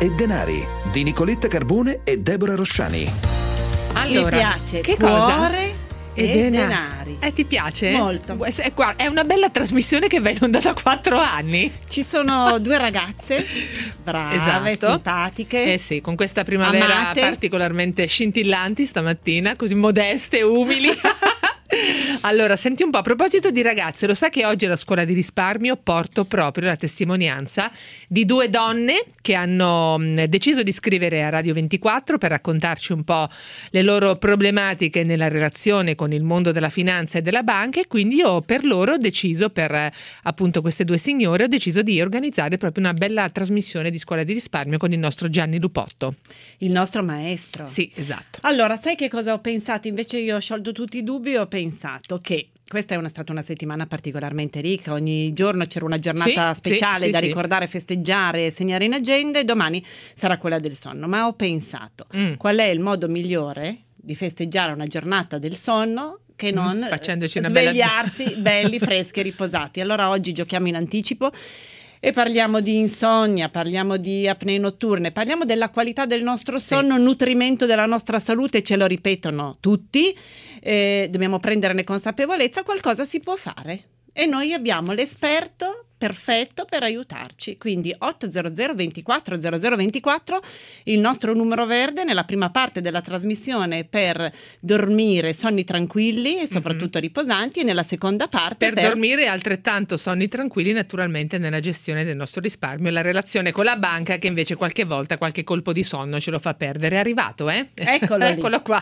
e denari di Nicoletta Carbone e Deborah Rosciani. Allora, mi piace che cuore cosa? e denari. Ti piace? Molto. È una bella trasmissione che va in onda da 4 anni. Ci sono 2 ragazze brave, Esatto. simpatiche. Sì, con questa primavera amate. particolarmente scintillanti stamattina, così modeste e umili. Allora, senti un po', a proposito di ragazze, lo sa che oggi alla scuola di risparmio porto proprio la testimonianza di 2 donne che hanno deciso di scrivere a Radio 24 per raccontarci un po' le loro problematiche nella relazione con il mondo della finanza e della banca, e quindi io per loro ho deciso, per appunto queste 2 signore, ho deciso di organizzare proprio una bella trasmissione di scuola di risparmio con il nostro Gianni Lupotto. Il nostro maestro. Sì, esatto. Allora, sai che cosa ho pensato? Invece io ho sciolto tutti i dubbi, ho pensato che questa è stata una settimana particolarmente ricca, ogni giorno c'era una giornata speciale da ricordare, festeggiare, segnare in agenda, e domani sarà quella del sonno. Ma ho pensato, qual è il modo migliore di festeggiare una giornata del sonno che non facendoci una svegliarsi belli, freschi e riposati? Allora oggi giochiamo in anticipo e parliamo di insonnia, parliamo di apnee notturne, parliamo della qualità del nostro sonno, nutrimento della nostra salute, ce lo ripetono tutti, dobbiamo prenderne consapevolezza, qualcosa si può fare e noi abbiamo l'esperto perfetto per aiutarci, quindi 800 24 0024, il nostro numero verde nella prima parte della trasmissione per dormire sonni tranquilli e soprattutto riposanti, e nella seconda parte per dormire altrettanto sonni tranquilli, naturalmente nella gestione del nostro risparmio e la relazione con la banca, che invece qualche volta qualche colpo di sonno ce lo fa perdere. È arrivato, Eccolo lì. Eccolo qua.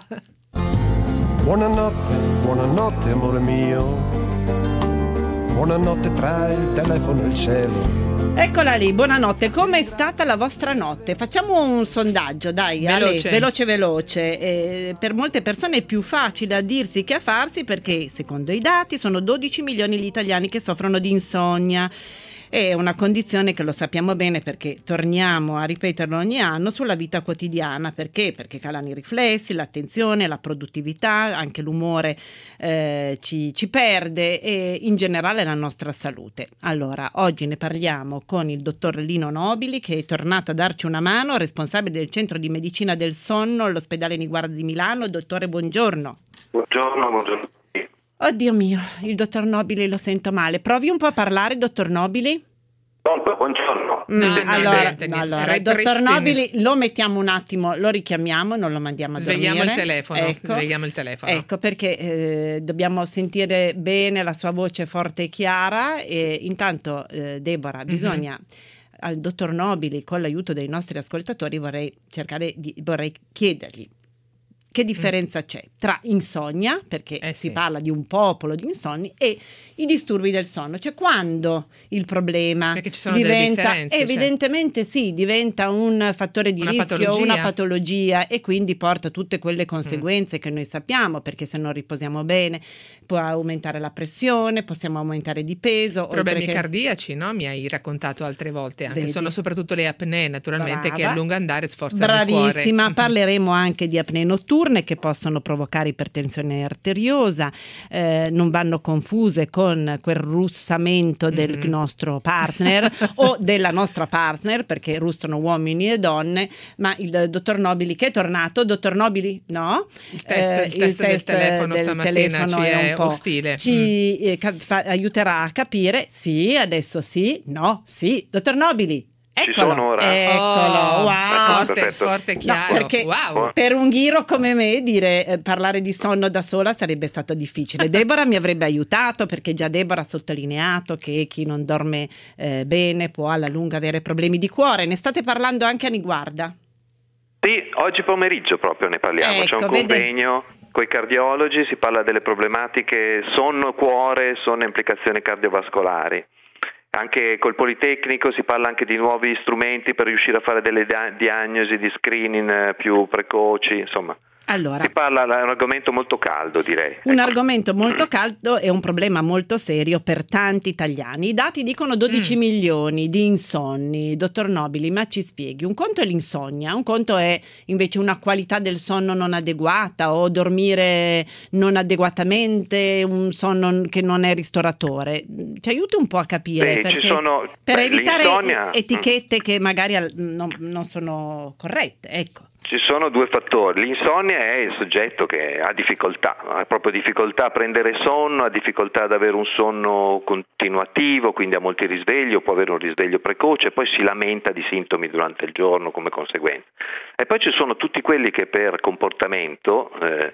Buonanotte amore mio, buonanotte tra il telefono e il cielo. Eccola lì, buonanotte. Come è stata la vostra notte? Facciamo un sondaggio, dai, veloce. Per molte persone è più facile a dirsi che a farsi, perché secondo i dati sono 12 milioni gli italiani che soffrono di insonnia. È una condizione che lo sappiamo bene, perché torniamo a ripeterlo ogni anno, sulla vita quotidiana. Perché? Perché calano i riflessi, l'attenzione, la produttività, anche l'umore ci perde, e in generale la nostra salute. Allora, oggi ne parliamo con il dottor Lino Nobili, che è tornato a darci una mano, responsabile del centro di medicina del sonno all'ospedale Niguarda di Milano. Dottore, buongiorno. Buongiorno. Oddio mio, il dottor Nobili lo sento male. Provi un po' a parlare, dottor Nobili. Buongiorno. Allora, dottor Nobili, lo mettiamo un attimo, lo richiamiamo, non lo mandiamo a Svegliamo dormire. Svegliamo il telefono. Ecco, perché dobbiamo sentire bene la sua voce forte e chiara. E intanto, Deborah, bisogna al dottor Nobili, con l'aiuto dei nostri ascoltatori, vorrei chiedergli che differenza c'è tra insonnia, perché si parla di un popolo di insonni, e i disturbi del sonno. Cioè, quando il problema diventa, evidentemente diventa un fattore di rischio, una patologia, e quindi porta tutte quelle conseguenze che noi sappiamo, perché se non riposiamo bene può aumentare la pressione, possiamo aumentare di peso. Problemi cardiaci, no? Mi hai raccontato altre volte anche. Sono soprattutto le apnee, naturalmente, che a lungo andare sforzano il cuore. Bravissima, parleremo anche di apnee notturne, che possono provocare ipertensione arteriosa, non vanno confuse con quel russamento del nostro partner o della nostra partner, perché russano uomini e donne. Ma il dottor Nobili, che è tornato, dottor Nobili, no? Il test del telefono stamattina ci è ostile. Ci aiuterà a capire, sì, adesso sì, no, sì. Dottor Nobili, eccolo, sono ora. Eccolo, wow. Forte e chiaro. No, perché per un ghiro come me parlare di sonno da sola sarebbe stato difficile. Deborah mi avrebbe aiutato, perché già Deborah ha sottolineato che chi non dorme bene può alla lunga avere problemi di cuore. Ne state parlando anche a Niguarda? Sì, oggi pomeriggio proprio ne parliamo. C'è un convegno con i cardiologi, si parla delle problematiche sonno-cuore, sonno e implicazioni cardiovascolari. Anche col Politecnico si parla anche di nuovi strumenti per riuscire a fare delle diagnosi di screening più precoci, insomma. Allora, si parla, è un argomento molto caldo, direi. Un argomento molto caldo e un problema molto serio per tanti italiani. I dati dicono 12 milioni di insonni. Dottor Nobili, ma ci spieghi? Un conto è l'insonnia, un conto è invece una qualità del sonno non adeguata o dormire non adeguatamente, un sonno che non è ristoratore. Ci aiuti un po' a capire, perché per evitare etichette che magari non sono corrette, ecco. Ci sono due fattori. L'insonnia è il soggetto che ha difficoltà, ha proprio difficoltà a prendere sonno, ha difficoltà ad avere un sonno continuativo, quindi ha molti risvegli, o può avere un risveglio precoce, e poi si lamenta di sintomi durante il giorno come conseguenza. E poi ci sono tutti quelli che per comportamento,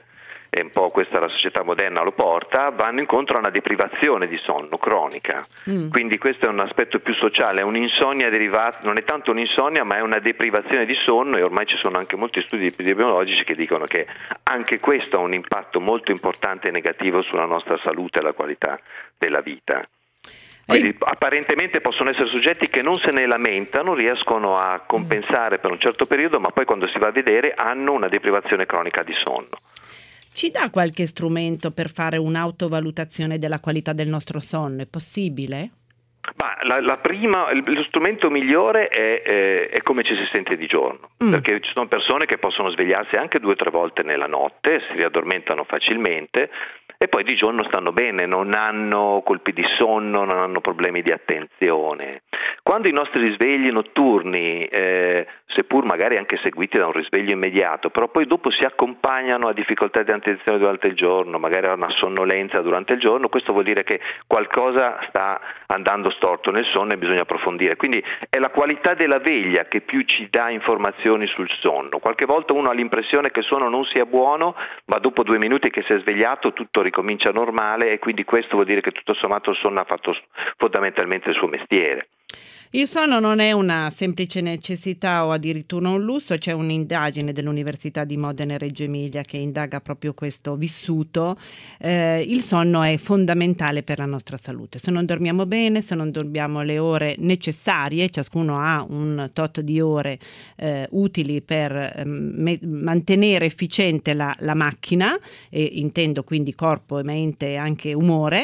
e un po' questa la società moderna lo porta, vanno incontro a una deprivazione di sonno cronica. Quindi questo è un aspetto più sociale, è un'insonnia derivata, non è tanto un'insonnia ma è una deprivazione di sonno, e ormai ci sono anche molti studi epidemiologici che dicono che anche questo ha un impatto molto importante e negativo sulla nostra salute e la qualità della vita. Quindi apparentemente possono essere soggetti che non se ne lamentano, riescono a compensare per un certo periodo, ma poi quando si va a vedere hanno una deprivazione cronica di sonno. Ci dà qualche strumento per fare un'autovalutazione della qualità del nostro sonno? È possibile? Ma lo strumento migliore è come ci si sente di giorno, perché ci sono persone che possono svegliarsi anche 2 o 3 volte nella notte, si riaddormentano facilmente e poi di giorno stanno bene, non hanno colpi di sonno, non hanno problemi di attenzione. Quando i nostri risvegli notturni, seppur magari anche seguiti da un risveglio immediato, però poi dopo si accompagnano a difficoltà di attenzione durante il giorno, magari a una sonnolenza durante il giorno, questo vuol dire che qualcosa sta andando storto nel sonno e bisogna approfondire. Quindi è la qualità della veglia che più ci dà informazioni sul sonno. Qualche volta uno ha l'impressione che il sonno non sia buono, ma dopo 2 minuti che si è svegliato tutto ricomincia normale, e quindi questo vuol dire che tutto sommato il sonno ha fatto fondamentalmente il suo mestiere. Il sonno non è una semplice necessità o addirittura un lusso, c'è un'indagine dell'Università di Modena e Reggio Emilia che indaga proprio questo vissuto. Il sonno è fondamentale per la nostra salute. Se non dormiamo bene, se non dormiamo le ore necessarie, ciascuno ha un tot di ore utili per mantenere efficiente la macchina, e intendo quindi corpo, mente e anche umore,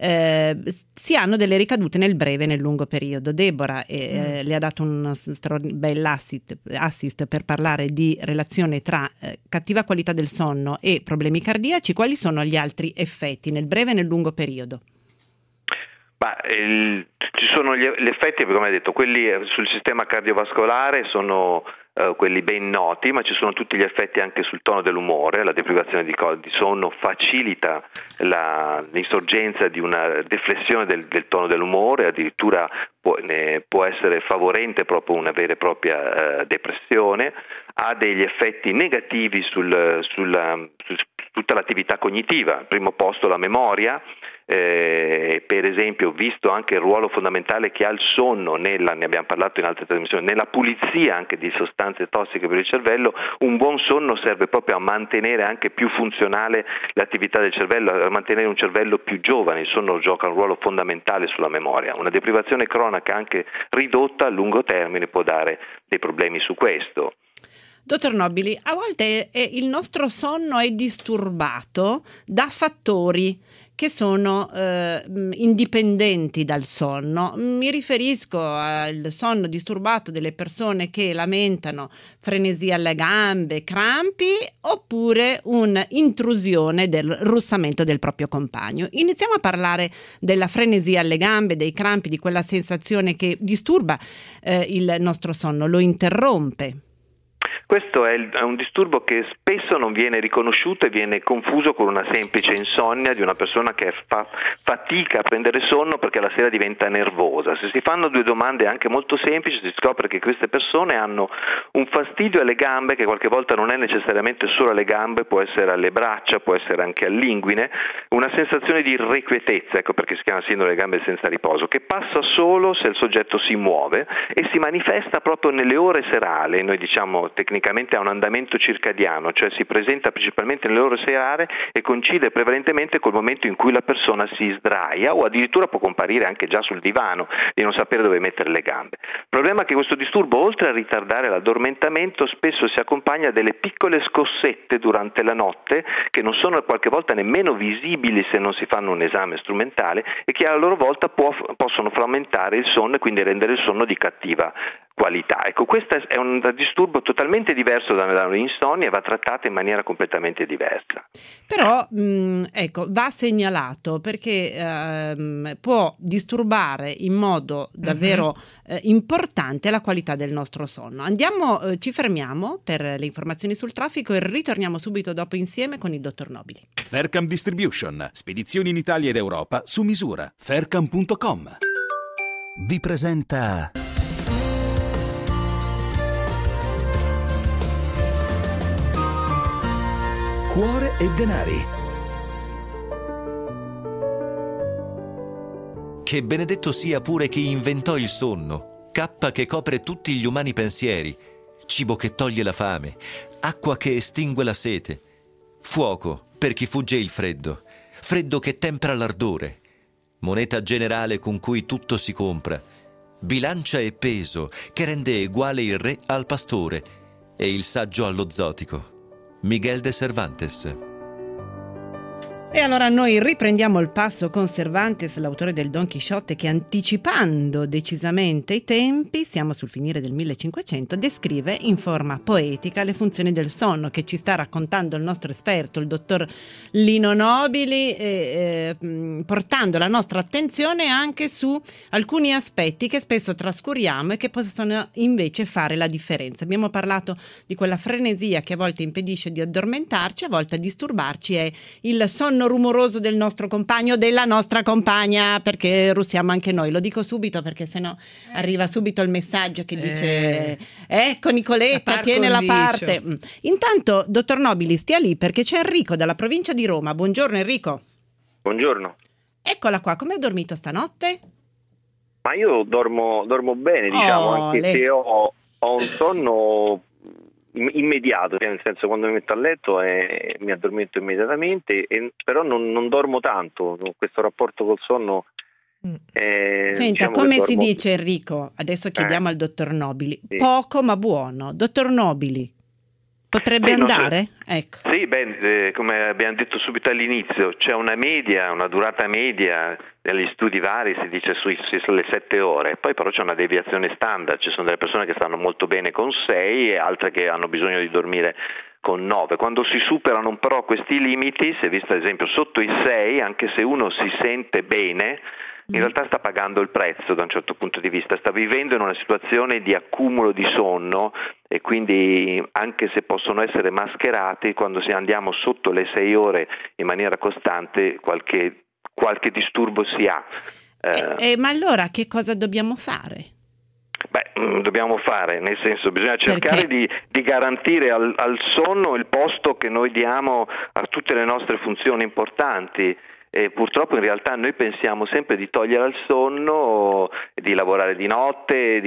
si hanno delle ricadute nel breve e nel lungo periodo. Deborah le ha dato un bel assist per parlare di relazione tra cattiva qualità del sonno e problemi cardiaci. Quali sono gli altri effetti nel breve e nel lungo periodo? Ci sono gli effetti, come hai detto, quelli sul sistema cardiovascolare sono quelli ben noti, ma ci sono tutti gli effetti anche sul tono dell'umore. La deprivazione di sonno facilita l'insorgenza di una deflessione del tono dell'umore, addirittura può essere favorente proprio una vera e propria depressione, ha degli effetti negativi su tutta l'attività cognitiva, al primo posto la memoria. Per esempio, visto anche il ruolo fondamentale che ha il sonno ne abbiamo parlato in altre trasmissioni, nella pulizia anche di sostanze tossiche per il cervello, un buon sonno serve proprio a mantenere anche più funzionale l'attività del cervello, a mantenere un cervello più giovane. Il sonno gioca un ruolo fondamentale sulla memoria. Una deprivazione cronica anche ridotta a lungo termine può dare dei problemi su questo. Dottor Nobili, a volte il nostro sonno è disturbato da fattori che sono indipendenti dal sonno. Mi riferisco al sonno disturbato delle persone che lamentano frenesia alle gambe, crampi, oppure un'intrusione del russamento del proprio compagno. Iniziamo a parlare della frenesia alle gambe, dei crampi, di quella sensazione che disturba il nostro sonno, lo interrompe. Questo è un disturbo che spesso non viene riconosciuto e viene confuso con una semplice insonnia di una persona che fa fatica a prendere sonno perché la sera diventa nervosa. Se si fanno 2 domande anche molto semplici, si scopre che queste persone hanno un fastidio alle gambe, che qualche volta non è necessariamente solo alle gambe, può essere alle braccia, può essere anche all'inguine, una sensazione di irrequietezza, ecco perché si chiama sindrome delle gambe senza riposo, che passa solo se il soggetto si muove e si manifesta proprio nelle ore serali. Noi diciamo tecnicamente ha un andamento circadiano, cioè si presenta principalmente nelle ore serali e coincide prevalentemente col momento in cui la persona si sdraia o addirittura può comparire anche già sul divano di non sapere dove mettere le gambe. Il problema è che questo disturbo, oltre a ritardare l'addormentamento, spesso si accompagna a delle piccole scossette durante la notte che non sono qualche volta nemmeno visibili se non si fanno un esame strumentale e che a loro volta possono frammentare il sonno e quindi rendere il sonno di cattiva qualità. Ecco, questo è un disturbo totalmente diverso dall'insonnia e va trattato in maniera completamente diversa. Però ecco, va segnalato perché può disturbare in modo davvero importante la qualità del nostro sonno. Ci fermiamo per le informazioni sul traffico e ritorniamo subito dopo insieme con il dottor Nobili. Faircam Distribution, spedizioni in Italia ed Europa su misura. Faircam.com Vi presenta Cuore e denari. Che benedetto sia pure chi inventò il sonno, cappa che copre tutti gli umani pensieri, cibo che toglie la fame, acqua che estingue la sete, fuoco per chi fugge il freddo, freddo che tempera l'ardore, moneta generale con cui tutto si compra, bilancia e peso che rende uguale il re al pastore e il saggio allo zotico. Miguel de Cervantes. E allora noi riprendiamo il passo con Cervantes, l'autore del Don Chisciotte, che anticipando decisamente i tempi, siamo sul finire del 1500, descrive in forma poetica le funzioni del sonno che ci sta raccontando il nostro esperto, il dottor Lino Nobili, portando la nostra attenzione anche su alcuni aspetti che spesso trascuriamo e che possono invece fare la differenza. Abbiamo parlato di quella frenesia che a volte impedisce di addormentarci, a volte a disturbarci è il sonno rumoroso del nostro compagno o della nostra compagna, perché russiamo anche noi. Lo dico subito perché sennò arriva subito il messaggio che dice ecco Nicoletta, tiene la parte. Intanto, dottor Nobili, stia lì perché c'è Enrico dalla provincia di Roma. Buongiorno Enrico. Buongiorno. Eccola qua, come hai dormito stanotte? Ma io dormo bene, diciamo, anche se ho un sonno immediato, nel senso quando mi metto a letto mi addormento immediatamente, però non dormo tanto, questo rapporto col sonno. Senta, diciamo come si dice Enrico? Adesso chiediamo al dottor Nobili. Sì. Poco ma buono. Dottor Nobili, potrebbe andare? Ecco. Sì, come abbiamo detto subito all'inizio, c'è una durata media negli studi vari, si dice sulle 7 ore, poi però c'è una deviazione standard, ci sono delle persone che stanno molto bene con 6 e altre che hanno bisogno di dormire con 9. Quando si superano però questi limiti, si è visto ad esempio sotto i 6, anche se uno si sente bene, in realtà sta pagando il prezzo da un certo punto di vista, sta vivendo in una situazione di accumulo di sonno e quindi anche se possono essere mascherati, quando andiamo sotto le 6 ore in maniera costante qualche disturbo si ha. Ma allora che cosa dobbiamo fare? Dobbiamo fare, nel senso bisogna cercare di garantire al sonno il posto che noi diamo a tutte le nostre funzioni importanti. E purtroppo in realtà noi pensiamo sempre di togliere al sonno, di lavorare di notte,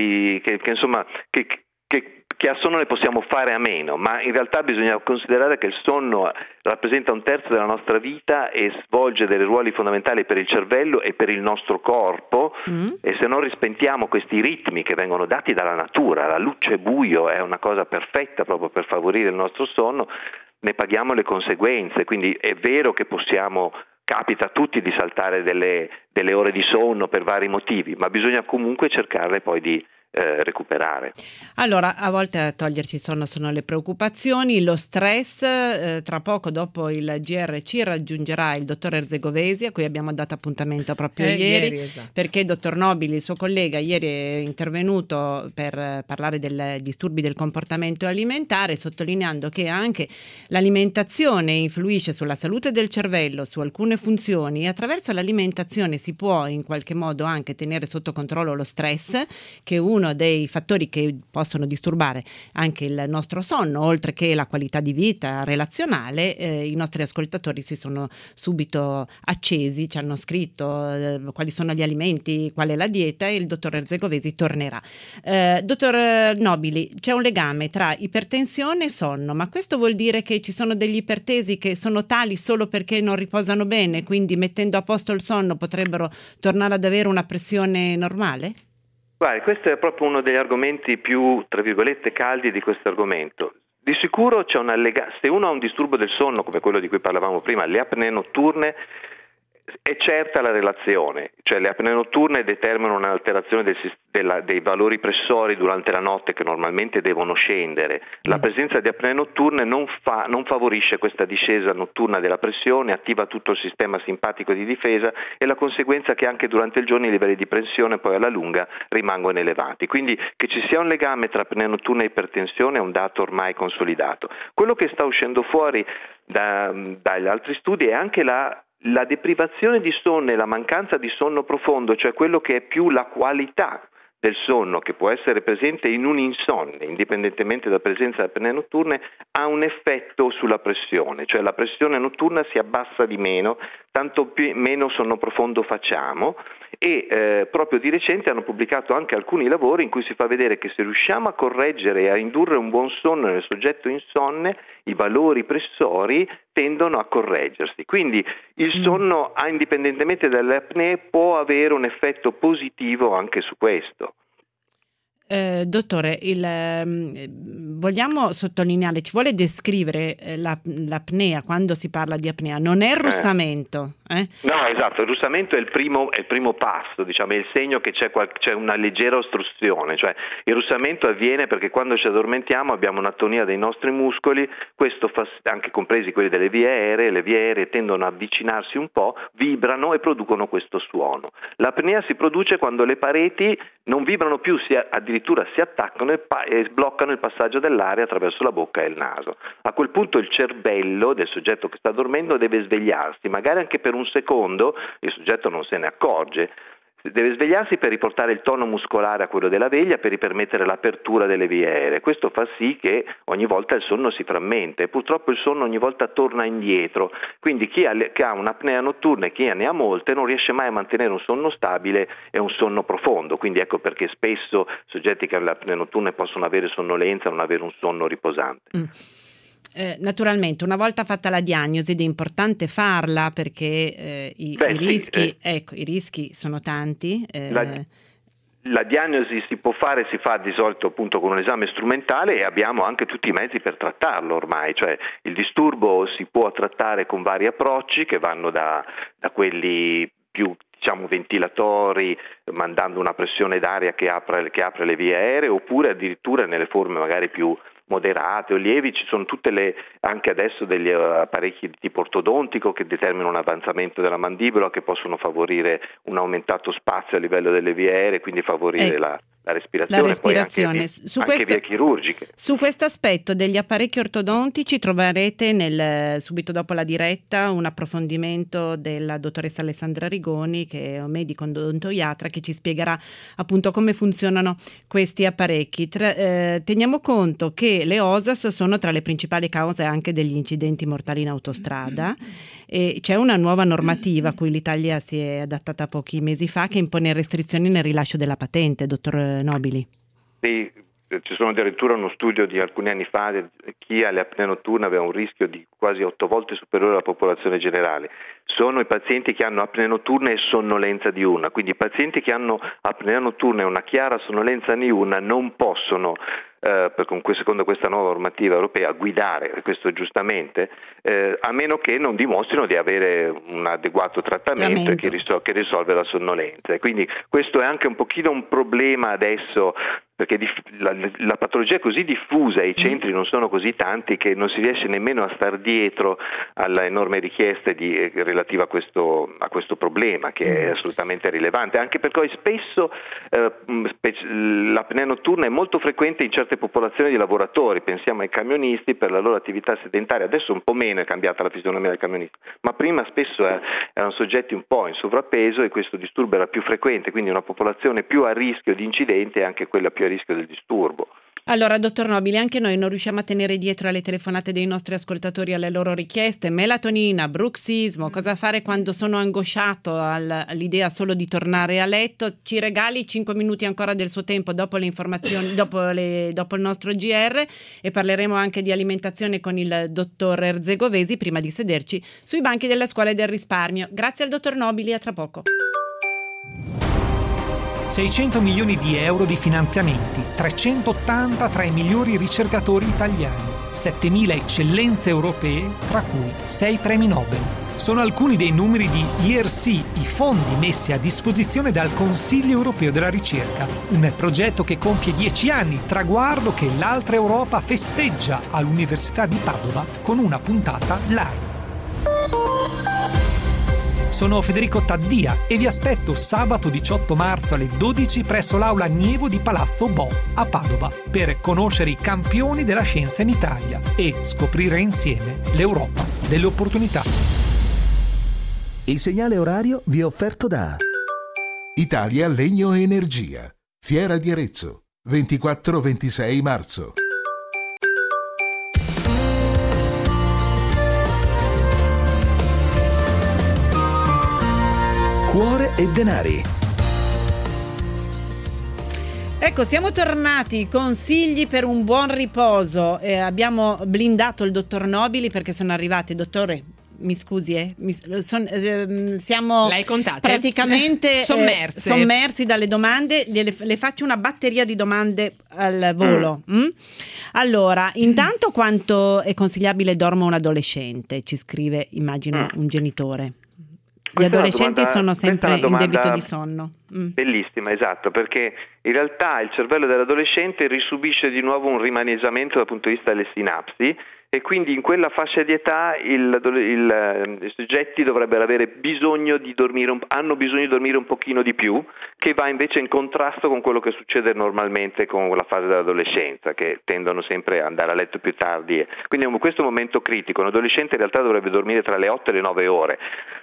che a sonno ne possiamo fare a meno, ma in realtà bisogna considerare che il sonno rappresenta 1/3 della nostra vita e svolge dei ruoli fondamentali per il cervello e per il nostro corpo e se non rispettiamo questi ritmi che vengono dati dalla natura, la luce e buio è una cosa perfetta proprio per favorire il nostro sonno, ne paghiamo le conseguenze, quindi è vero che capita a tutti di saltare delle ore di sonno per vari motivi, ma bisogna comunque cercarle poi di recuperare. Allora, a volte a toglierci il sonno sono le preoccupazioni, lo stress. Tra poco dopo il GR ci raggiungerà il dottor Erzegovesi, a cui abbiamo dato appuntamento proprio ieri esatto. Perché il dottor Nobili, il suo collega, ieri è intervenuto per parlare dei disturbi del comportamento alimentare, sottolineando che anche l'alimentazione influisce sulla salute del cervello, su alcune funzioni, e attraverso l'alimentazione si può in qualche modo anche tenere sotto controllo lo stress, che è uno uno dei fattori che possono disturbare anche il nostro sonno, oltre che la qualità di vita relazionale. I nostri ascoltatori si sono subito accesi, ci hanno scritto quali sono gli alimenti, qual è la dieta, e il dottor Erzegovesi tornerà. Dottor Nobili, c'è un legame tra ipertensione e sonno, ma questo vuol dire che ci sono degli ipertesi che sono tali solo perché non riposano bene, quindi mettendo a posto il sonno potrebbero tornare ad avere una pressione normale? Guardi, questo è proprio uno degli argomenti più, tra virgolette, caldi di questo argomento. Di sicuro c'è se uno ha un disturbo del sonno, come quello di cui parlavamo prima, le apnee notturne, è certa la relazione, cioè le apnee notturne determinano un'alterazione dei valori pressori durante la notte che normalmente devono scendere. La presenza di apnee notturne non favorisce questa discesa notturna della pressione, attiva tutto il sistema simpatico di difesa, e la conseguenza è che anche durante il giorno i livelli di pressione poi alla lunga rimangono elevati. Quindi che ci sia un legame tra apnea notturna e ipertensione è un dato ormai consolidato. Quello che sta uscendo fuori dagli altri studi è anche la deprivazione di sonno e la mancanza di sonno profondo, cioè quello che è più la qualità del sonno che può essere presente in un'insonnia, indipendentemente dalla presenza delle apnee notturne, ha un effetto sulla pressione, cioè la pressione notturna si abbassa di meno, tanto meno sonno profondo facciamo, e proprio di recente hanno pubblicato anche alcuni lavori in cui si fa vedere che se riusciamo a correggere e a indurre un buon sonno nel soggetto insonne, i valori pressori tendono a correggersi. Quindi il sonno, indipendentemente dalle apnee, può avere un effetto positivo anche su questo. Dottore, vogliamo sottolineare, ci vuole descrivere l'apnea quando si parla di apnea, non è il russamento. No, esatto, il russamento è il primo passo, diciamo, è il segno che c'è una leggera ostruzione, cioè il russamento avviene perché quando ci addormentiamo abbiamo un'atonia dei nostri muscoli, questo fa, anche compresi quelli delle vie aeree, le vie aeree tendono ad avvicinarsi un po', vibrano e producono questo suono. L'apnea si produce quando le pareti non vibrano più, addirittura si attaccano e bloccano il passaggio dell'aria attraverso la bocca e il naso. A quel punto il cervello del soggetto che sta dormendo deve svegliarsi, magari anche per un secondo, il soggetto non se ne accorge, deve svegliarsi per riportare il tono muscolare a quello della veglia, per ripermettere l'apertura delle vie aeree. Questo fa sì che ogni volta il sonno si frammenta e purtroppo il sonno ogni volta torna indietro. Quindi chi ha un'apnea notturna e chi ne ha molte non riesce mai a mantenere un sonno stabile e un sonno profondo. Quindi ecco perché spesso soggetti che hanno l'apnea notturna possono avere sonnolenza, non avere un sonno riposante. Naturalmente, una volta fatta la diagnosi, ed è importante farla perché i rischi sono tanti. La diagnosi si fa di solito appunto con un esame strumentale, e abbiamo anche tutti i mezzi per trattarlo ormai, cioè il disturbo si può trattare con vari approcci che vanno da quelli più ventilatori, mandando una pressione d'aria che apre le vie aeree, oppure addirittura nelle forme magari più moderate o lievi ci sono anche adesso degli apparecchi di tipo ortodontico che determinano un avanzamento della mandibola, che possono favorire un aumentato spazio a livello delle vie aeree, quindi favorire la respirazione. Poi anche vie chirurgiche. Su questo aspetto degli apparecchi ortodontici troverete subito dopo la diretta un approfondimento della dottoressa Alessandra Rigoni, che è un medico odontoiatra, che ci spiegherà appunto come funzionano questi apparecchi. Teniamo conto che le OSAS sono tra le principali cause anche degli incidenti mortali in autostrada, e c'è una nuova normativa a cui l'Italia si è adattata pochi mesi fa, che impone restrizioni nel rilascio della patente, dottor Nobili. Sì, ci sono addirittura uno studio di alcuni anni fa, chi ha l'apnea notturna aveva un rischio di quasi 8 volte superiore alla popolazione generale. Sono i pazienti che hanno apnea notturna e sonnolenza diurna, quindi i pazienti che hanno apnea notturna e una chiara sonnolenza diurna non possono, secondo questa nuova normativa europea, guidare, questo giustamente, a meno che non dimostrino di avere un adeguato trattamento che risolve la sonnolenza. E quindi questo è anche un pochino un problema adesso, perché la patologia è così diffusa e i centri non sono così tanti che non si riesce nemmeno a star dietro alle enormi richieste relative a questo problema, che è assolutamente rilevante, anche perché spesso l'apnea notturna è molto frequente in certe certe popolazioni di lavoratori, pensiamo ai camionisti per la loro attività sedentaria, adesso un po' meno è cambiata la fisionomia del camionista, ma prima spesso erano soggetti un po' in sovrappeso e questo disturbo era più frequente, quindi una popolazione più a rischio di incidente e anche quella più a rischio del disturbo. Allora, dottor Nobili, anche noi non riusciamo a tenere dietro alle telefonate dei nostri ascoltatori alle loro richieste. Melatonina, bruxismo, cosa fare quando sono angosciato all'idea solo di tornare a letto? Ci regali 5 minuti ancora del suo tempo dopo le informazioni, dopo il nostro GR, e parleremo anche di alimentazione con il dottor Erzegovesi prima di sederci sui banchi della Scuola del Risparmio. Grazie al dottor Nobili, a tra poco. 600 milioni di euro di finanziamenti, 380 tra i migliori ricercatori italiani, 7.000 eccellenze europee, tra cui 6 premi Nobel. Sono alcuni dei numeri di ERC, i fondi messi a disposizione dal Consiglio europeo della ricerca, un progetto che compie 10 anni, traguardo che l'altra Europa festeggia all'Università di Padova con una puntata live. Sono Federico Taddia e vi aspetto sabato 18 marzo alle 12 presso l'Aula Nievo di Palazzo Bo a Padova per conoscere i campioni della scienza in Italia e scoprire insieme l'Europa delle opportunità. Il segnale orario vi è offerto da Italia Legno e Energia, Fiera di Arezzo, 24-26 marzo. Cuore e denari. Ecco, siamo tornati. Consigli per un buon riposo. Abbiamo blindato il dottor Nobili perché sono arrivati. Dottore, mi scusi, siamo praticamente sommersi dalle domande. Le faccio una batteria di domande al volo. Allora, intanto, quanto è consigliabile dorma un adolescente? Ci scrive, immagino, un genitore. Gli adolescenti sono sempre in debito di sonno. Bellissima, esatto, perché in realtà il cervello dell'adolescente risubisce di nuovo un rimanesamento dal punto di vista delle sinapsi e quindi in quella fascia di età i soggetti dovrebbero avere bisogno di dormire, hanno bisogno di dormire un pochino di più, che va invece in contrasto con quello che succede normalmente con la fase dell'adolescenza, che tendono sempre ad andare a letto più tardi. Quindi in questo momento critico, un adolescente in realtà dovrebbe dormire tra le 8 e le 9 ore.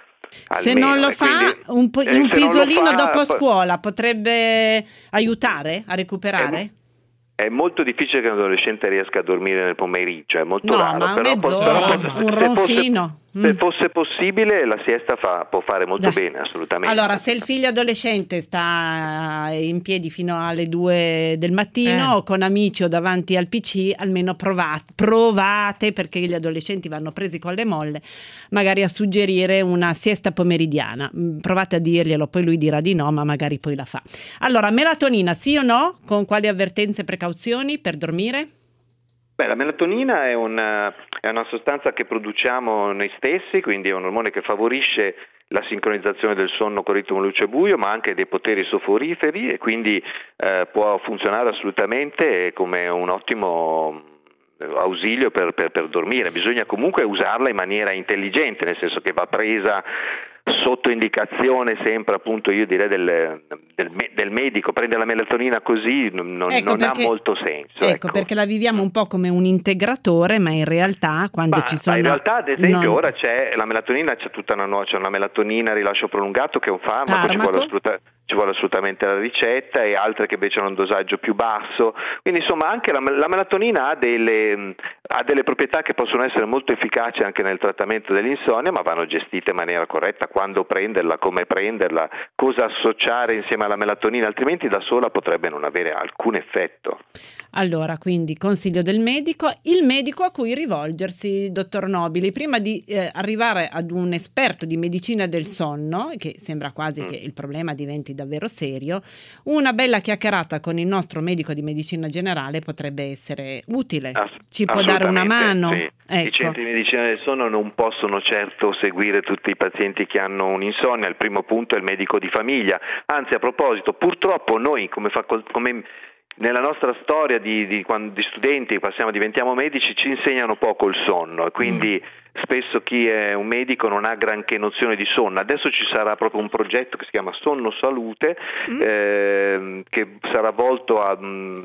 Se non lo fa, un pisolino dopo scuola potrebbe aiutare a recuperare? È molto difficile che un adolescente riesca a dormire nel pomeriggio, è molto raro. Ma mezz'ora, un ronfino. Se fosse possibile la siesta può fare molto bene, assolutamente. Allora, se il figlio adolescente sta in piedi fino alle 2 del mattino o con amici o davanti al PC, almeno provate, perché gli adolescenti vanno presi con le molle, magari a suggerire una siesta pomeridiana. Provate a dirglielo, poi lui dirà di no, ma magari poi la fa. Allora, melatonina sì o no? Con quali avvertenze e precauzioni per dormire? La melatonina è una sostanza che produciamo noi stessi, quindi è un ormone che favorisce la sincronizzazione del sonno con il ritmo luce-buio, ma anche dei poteri soporiferi e quindi può funzionare assolutamente come un ottimo ausilio per dormire. Bisogna comunque usarla in maniera intelligente, nel senso che va presa sotto indicazione sempre, appunto, io direi del medico. Prendere la melatonina così non ha molto senso. Ecco, perché la viviamo un po' come un integratore, ma in realtà quando ci sono... In realtà, ad esempio, ora c'è la melatonina, c'è una melatonina a rilascio prolungato che è un farmaco. Ci vuole assolutamente la ricetta, e altre che invece hanno un dosaggio più basso. Quindi insomma anche la melatonina ha delle proprietà che possono essere molto efficaci anche nel trattamento dell'insonnia, ma vanno gestite in maniera corretta: quando prenderla, come prenderla, cosa associare insieme alla melatonina, altrimenti da sola potrebbe non avere alcun effetto. Allora, quindi consiglio del medico, il medico a cui rivolgersi, dottor Nobili, prima di arrivare ad un esperto di medicina del sonno, che sembra quasi che il problema diventi davvero serio, una bella chiacchierata con il nostro medico di medicina generale potrebbe essere utile. Ci può dare una mano? Sì. Ecco. I centri di medicina del sonno non possono certo seguire tutti i pazienti che hanno un'insonnia. Il primo punto è il medico di famiglia. Anzi, a proposito, purtroppo noi come nella nostra storia di studenti diventiamo medici, ci insegnano poco il sonno, e quindi spesso chi è un medico non ha granché nozione di sonno. Adesso ci sarà proprio un progetto che si chiama Sonno Salute, che sarà volto a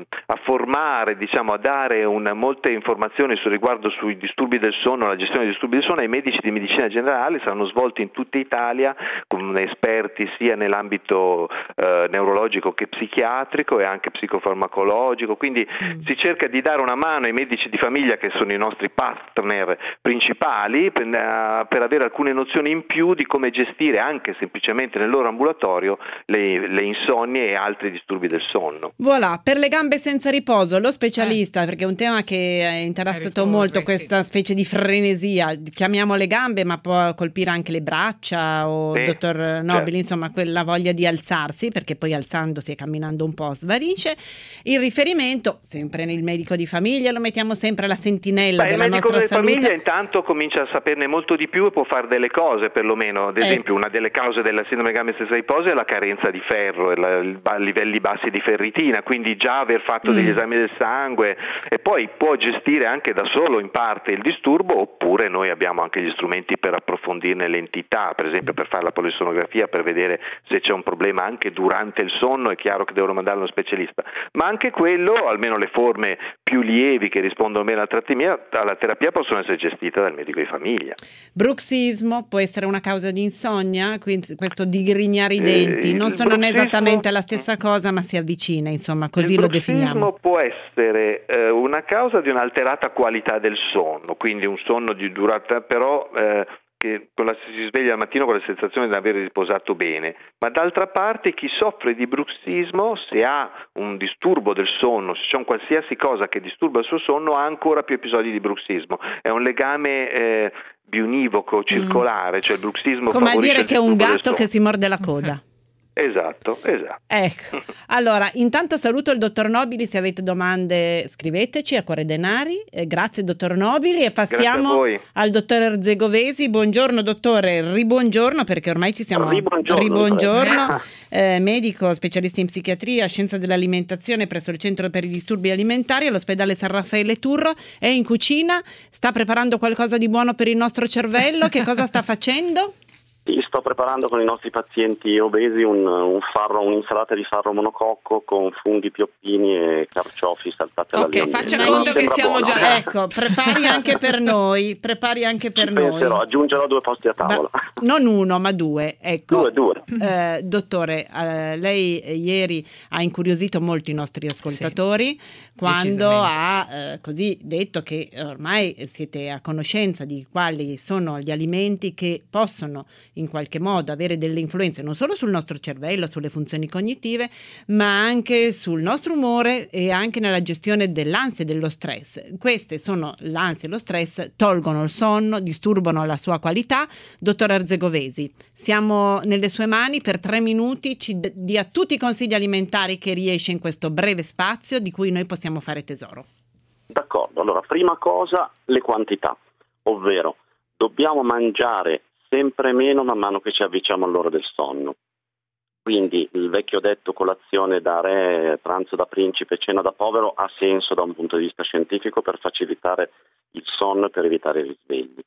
formare, diciamo, a dare molte informazioni riguardo sui disturbi del sonno, la gestione dei disturbi del sonno ai medici di medicina generale. Saranno svolti in tutta Italia con esperti sia nell'ambito neurologico che psichiatrico e anche psicofarmacologico, quindi si cerca di dare una mano ai medici di famiglia, che sono i nostri partner principali, per avere alcune nozioni in più di come gestire anche semplicemente nel loro ambulatorio le insonnie e altri disturbi del sonno. Voilà, per le gambe senza riposo, lo specialista, perché è un tema che ha interessato molto, questa specie di frenesia, chiamiamo le gambe ma può colpire anche le braccia o dottor Nobili, insomma quella voglia di alzarsi, perché poi alzandosi e camminando un po' svanisce. Il riferimento, sempre nel medico di famiglia, lo mettiamo sempre alla sentinella della nostra salute. Il medico di famiglia intanto comincia a saperne molto di più e può fare delle cose, perlomeno. Ad esempio, una delle cause della sindrome gambe senza riposo è la carenza di ferro, livelli bassi di ferritina, quindi già aver fatto degli esami del sangue, e poi può gestire anche da solo in parte il disturbo, oppure noi abbiamo anche gli strumenti per approfondirne l'entità, per esempio per fare la polisonografia, per vedere se c'è un problema anche durante il sonno. È chiaro che devono mandare uno specialista, ma anche quello, almeno le forme più lievi che rispondono bene alla terapia, possono essere gestite dal medico di famiglia. Bruxismo può essere una causa di insonnia, quindi questo digrignare i denti, non sono esattamente la stessa cosa, ma si avvicina, insomma, così lo definiamo. Il bruxismo può essere una causa di un'alterata qualità del sonno, quindi un sonno di durata però che si sveglia al mattino con la sensazione di non aver riposato bene, ma d'altra parte chi soffre di bruxismo, se ha un disturbo del sonno, se c'è un qualsiasi cosa che disturba il suo sonno, ha ancora più episodi di bruxismo. È un legame biunivoco, circolare, cioè il bruxismo come a dire che è un gatto che si morde la coda. Esatto. Ecco, allora intanto saluto il dottor Nobili, se avete domande scriveteci a Cuore Denari, grazie dottor Nobili, e passiamo al dottor Erzegovesi. Buongiorno dottore, ribuongiorno, perché ormai ci siamo. Ribuongiorno. Medico, specialista in psichiatria, scienza dell'alimentazione presso il Centro per i Disturbi Alimentari all'ospedale San Raffaele Turro. È in cucina, sta preparando qualcosa di buono per il nostro cervello. Che cosa sta facendo? Sto preparando con i nostri pazienti obesi un'insalata di farro monococco con funghi pioppini e carciofi saltati alla lievita. Ok, faccia conto che siamo buono. già. Ecco, prepari anche per noi. Penserò, aggiungerò 2 posti a tavola. Non 1, ma 2. Ecco. 2. Dottore, lei ieri ha incuriosito molto i nostri ascoltatori quando ha così detto che ormai siete a conoscenza di quali sono gli alimenti che possono in qualche modo avere delle influenze non solo sul nostro cervello, sulle funzioni cognitive, ma anche sul nostro umore e anche nella gestione dell'ansia e dello stress. Queste sono l'ansia e lo stress, tolgono il sonno, disturbano la sua qualità. Dottor Erzegovesi, siamo nelle sue mani, per 3 minuti ci dia tutti i consigli alimentari che riesce in questo breve spazio di cui noi possiamo fare tesoro. D'accordo, allora prima cosa le quantità, ovvero dobbiamo mangiare sempre meno man mano che ci avviciniamo all'ora del sonno. Quindi il vecchio detto colazione da re, pranzo da principe, cena da povero ha senso da un punto di vista scientifico per facilitare il sonno e per evitare i risvegli.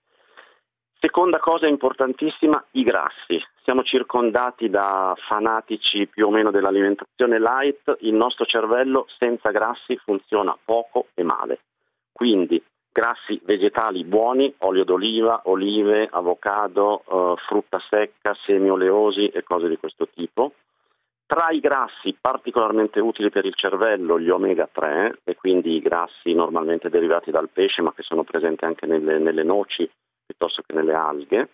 Seconda cosa importantissima, i grassi. Siamo circondati da fanatici più o meno dell'alimentazione light, il nostro cervello senza grassi funziona poco e male. Quindi grassi vegetali buoni, olio d'oliva, olive, avocado, frutta secca, semi oleosi e cose di questo tipo. Tra i grassi particolarmente utili per il cervello gli omega 3, e quindi i grassi normalmente derivati dal pesce ma che sono presenti anche nelle noci piuttosto che nelle alghe.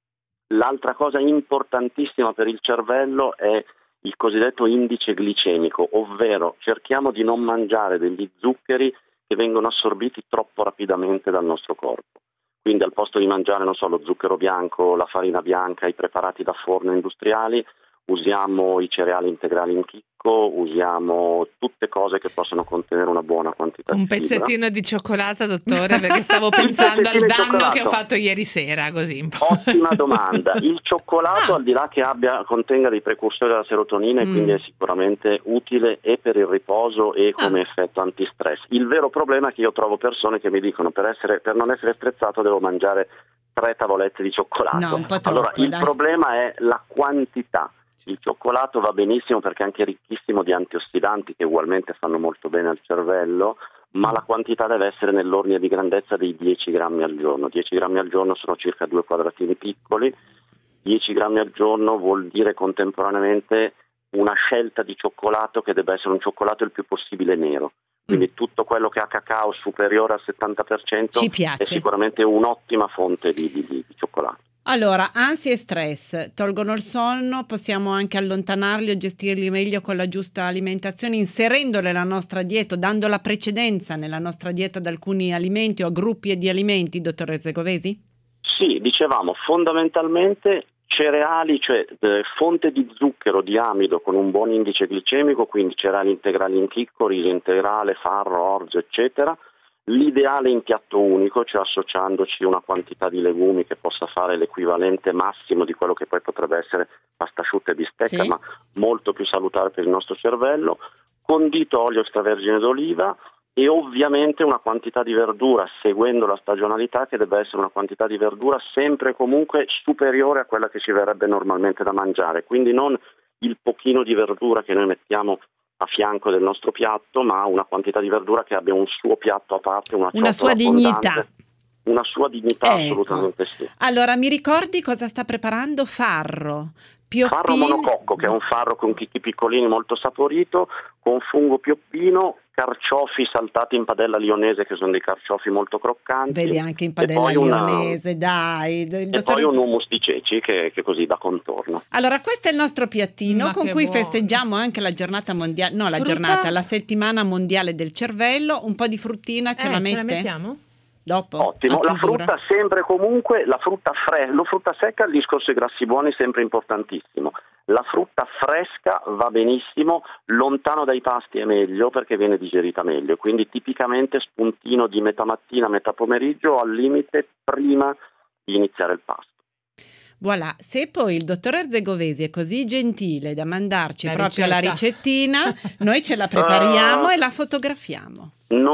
L'altra cosa importantissima per il cervello è il cosiddetto indice glicemico, ovvero cerchiamo di non mangiare degli zuccheri che vengono assorbiti troppo rapidamente dal nostro corpo. Quindi al posto di mangiare, non so, lo zucchero bianco, la farina bianca, i preparati da forno industriali, usiamo i cereali integrali in chicco, usiamo tutte cose che possono contenere una buona quantità di fibra. Un pezzettino di cioccolata, dottore, perché stavo pensando al danno che ho fatto ieri sera, così un po'. Ottima domanda. Il cioccolato, al di là che contenga dei precursori della serotonina, e quindi è sicuramente utile e per il riposo e come effetto antistress. Il vero problema è che io trovo persone che mi dicono per non essere stressato devo mangiare 3 tavolette di cioccolato. No, un po' troppo, allora, il dai. problema è la quantità. Il cioccolato va benissimo perché è anche ricchissimo di antiossidanti che ugualmente fanno molto bene al cervello, ma la quantità deve essere nell'ordine di grandezza dei 10 grammi al giorno. 10 grammi al giorno sono circa 2 quadratini piccoli. 10 grammi al giorno vuol dire contemporaneamente una scelta di cioccolato che deve essere un cioccolato il più possibile nero. Quindi tutto quello che ha cacao superiore al 70% Ci piace. è sicuramente un'ottima fonte di cioccolato. Allora, ansia e stress tolgono il sonno, possiamo anche allontanarli o gestirli meglio con la giusta alimentazione, inserendole nella nostra dieta, dando la precedenza nella nostra dieta ad alcuni alimenti o a gruppi di alimenti, dottor Erzegovesi? Sì, dicevamo fondamentalmente cereali, cioè fonte di zucchero, di amido con un buon indice glicemico, quindi cereali integrali in chicco, riso integrale, farro, orzo, eccetera. L'ideale in piatto unico, cioè associandoci una quantità di legumi che possa fare l'equivalente massimo di quello che poi potrebbe essere pasta asciutta e bistecca, Sì. ma molto più salutare per il nostro cervello, condito olio extravergine d'oliva e ovviamente una quantità di verdura, seguendo la stagionalità, che deve essere una quantità di verdura sempre e comunque superiore a quella che ci verrebbe normalmente da mangiare, quindi non il pochino di verdura che noi mettiamo a fianco del nostro piatto, ma una quantità di verdura che abbia un suo piatto a parte, una sua dignità. Una sua dignità, Ecco. assolutamente sì. Allora, mi ricordi cosa sta preparando? Farro. Farro monococco, che è un farro con chicchi piccolini molto saporito, con fungo pioppino, carciofi saltati in padella lionese, che sono dei carciofi molto croccanti. Vedi, anche in e padella poi lionese, dai. E poi un hummus di ceci che così dà contorno. Allora, questo è il nostro piattino Ma con che cui buono. festeggiamo anche la giornata mondiale, no, la Frutta? giornata, la settimana mondiale del cervello. Un po' di fruttina ce la mette? Ce la mettiamo? Dopo? Ottimo, A la chiusura? frutta sempre comunque, la frutta secca, il discorso dei grassi buoni è sempre importantissimo. La frutta fresca va benissimo, lontano dai pasti è meglio perché viene digerita meglio, quindi tipicamente spuntino di metà mattina, metà pomeriggio o al limite prima di iniziare il pasto. Voilà, se poi il dottor Erzegovesi è così gentile da mandarci proprio la ricettina, noi ce la prepariamo e la fotografiamo.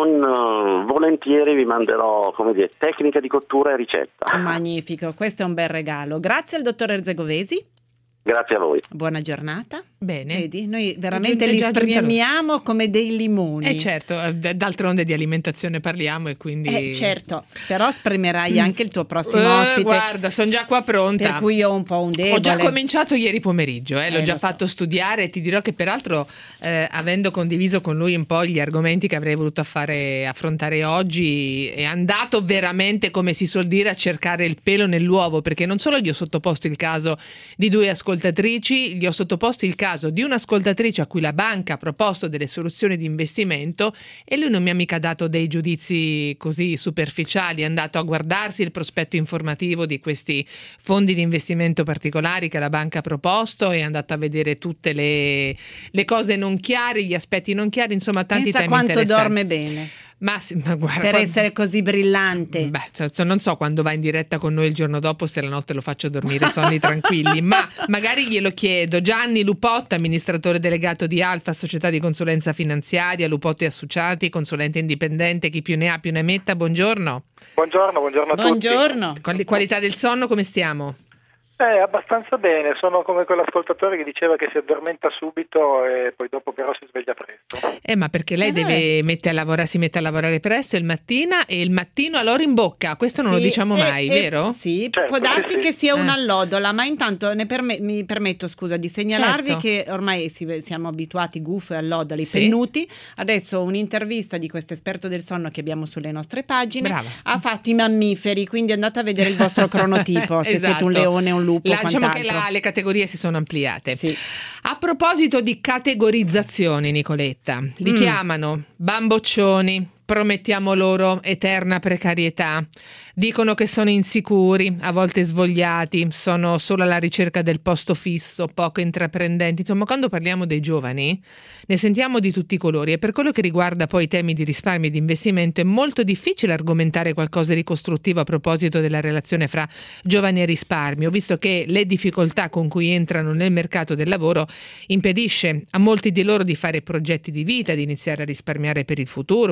Non volentieri vi manderò, tecnica di cottura e ricetta. Magnifico, questo è un bel regalo. Grazie al dottor Erzegovesi. Grazie a voi. Buona giornata. Bene. Vedi, noi veramente È li già spremiamo come dei limoni. Certo, d'altronde di alimentazione parliamo e quindi... Certo, però spremerai anche il tuo prossimo ospite. Guarda, sono già qua pronta. Per cui ho un po' un debole. Ho già cominciato ieri pomeriggio, l'ho già lo so. fatto studiare e ti dirò che peraltro avendo condiviso con lui un po' gli argomenti che avrei voluto affrontare oggi, è andato veramente, come si suol dire, a cercare il pelo nell'uovo, perché non solo gli ho sottoposto il caso di 2 ascoltatrici, gli ho sottoposto il caso di un'ascoltatrice a cui la banca ha proposto delle soluzioni di investimento e lui non mi ha mica dato dei giudizi così superficiali, è andato a guardarsi il prospetto informativo di questi fondi di investimento particolari che la banca ha proposto, è andato a vedere tutte le cose non chiare, gli aspetti non chiari, insomma tanti Pensa temi quanto interessanti. dorme bene. Ma guarda, per essere così brillante. Non so quando va in diretta con noi il giorno dopo se la notte lo faccio dormire sonni tranquilli, ma magari glielo chiedo. Gianni Lupotta, amministratore delegato di Alfa, società di consulenza finanziaria, Lupotta e Associati, consulente indipendente, chi più ne ha più ne metta. Buongiorno. Buongiorno a tutti. Qualità del sonno, come stiamo? Abbastanza bene, sono come quell'ascoltatore che diceva che si addormenta subito e poi dopo però si sveglia presto. Ma perché lei si mette a lavorare presto il mattina e il mattino all'ora in bocca, questo non lo diciamo mai, vero? Sì, certo, può darsi sì. che sia un'allodola, ma intanto mi permetto di segnalarvi Certo. che ormai siamo abituati guffe, allodoli, Sì. pennuti. Adesso un'intervista di questo esperto del sonno che abbiamo sulle nostre pagine. Brava. Ha fatto i mammiferi, quindi andate a vedere il vostro cronotipo, se siete un leone, un lupo, Diciamo che quant'altro. le categorie si sono ampliate. Sì. A proposito di categorizzazioni, Nicoletta, li chiamano bamboccioni, promettiamo loro eterna precarietà, dicono che sono insicuri, a volte svogliati, sono solo alla ricerca del posto fisso, poco intraprendenti. Insomma, quando parliamo dei giovani ne sentiamo di tutti i colori e per quello che riguarda poi i temi di risparmio e di investimento è molto difficile argomentare qualcosa di costruttivo a proposito della relazione fra giovani e risparmio, visto che le difficoltà con cui entrano nel mercato del lavoro impedisce a molti di loro di fare progetti di vita, di iniziare a risparmiare per il futuro, per mettere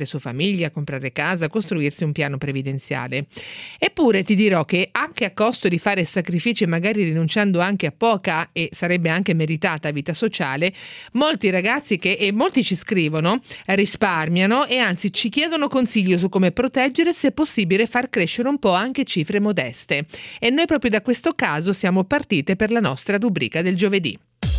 mettere su famiglia, comprare casa, costruirsi un piano previdenziale. Eppure ti dirò che anche a costo di fare sacrifici, magari rinunciando anche a poca e sarebbe anche meritata vita sociale, molti ragazzi e molti ci scrivono, risparmiano e anzi ci chiedono consiglio su come proteggere, se possibile far crescere un po' anche cifre modeste. E noi proprio da questo caso siamo partite per la nostra rubrica del giovedì.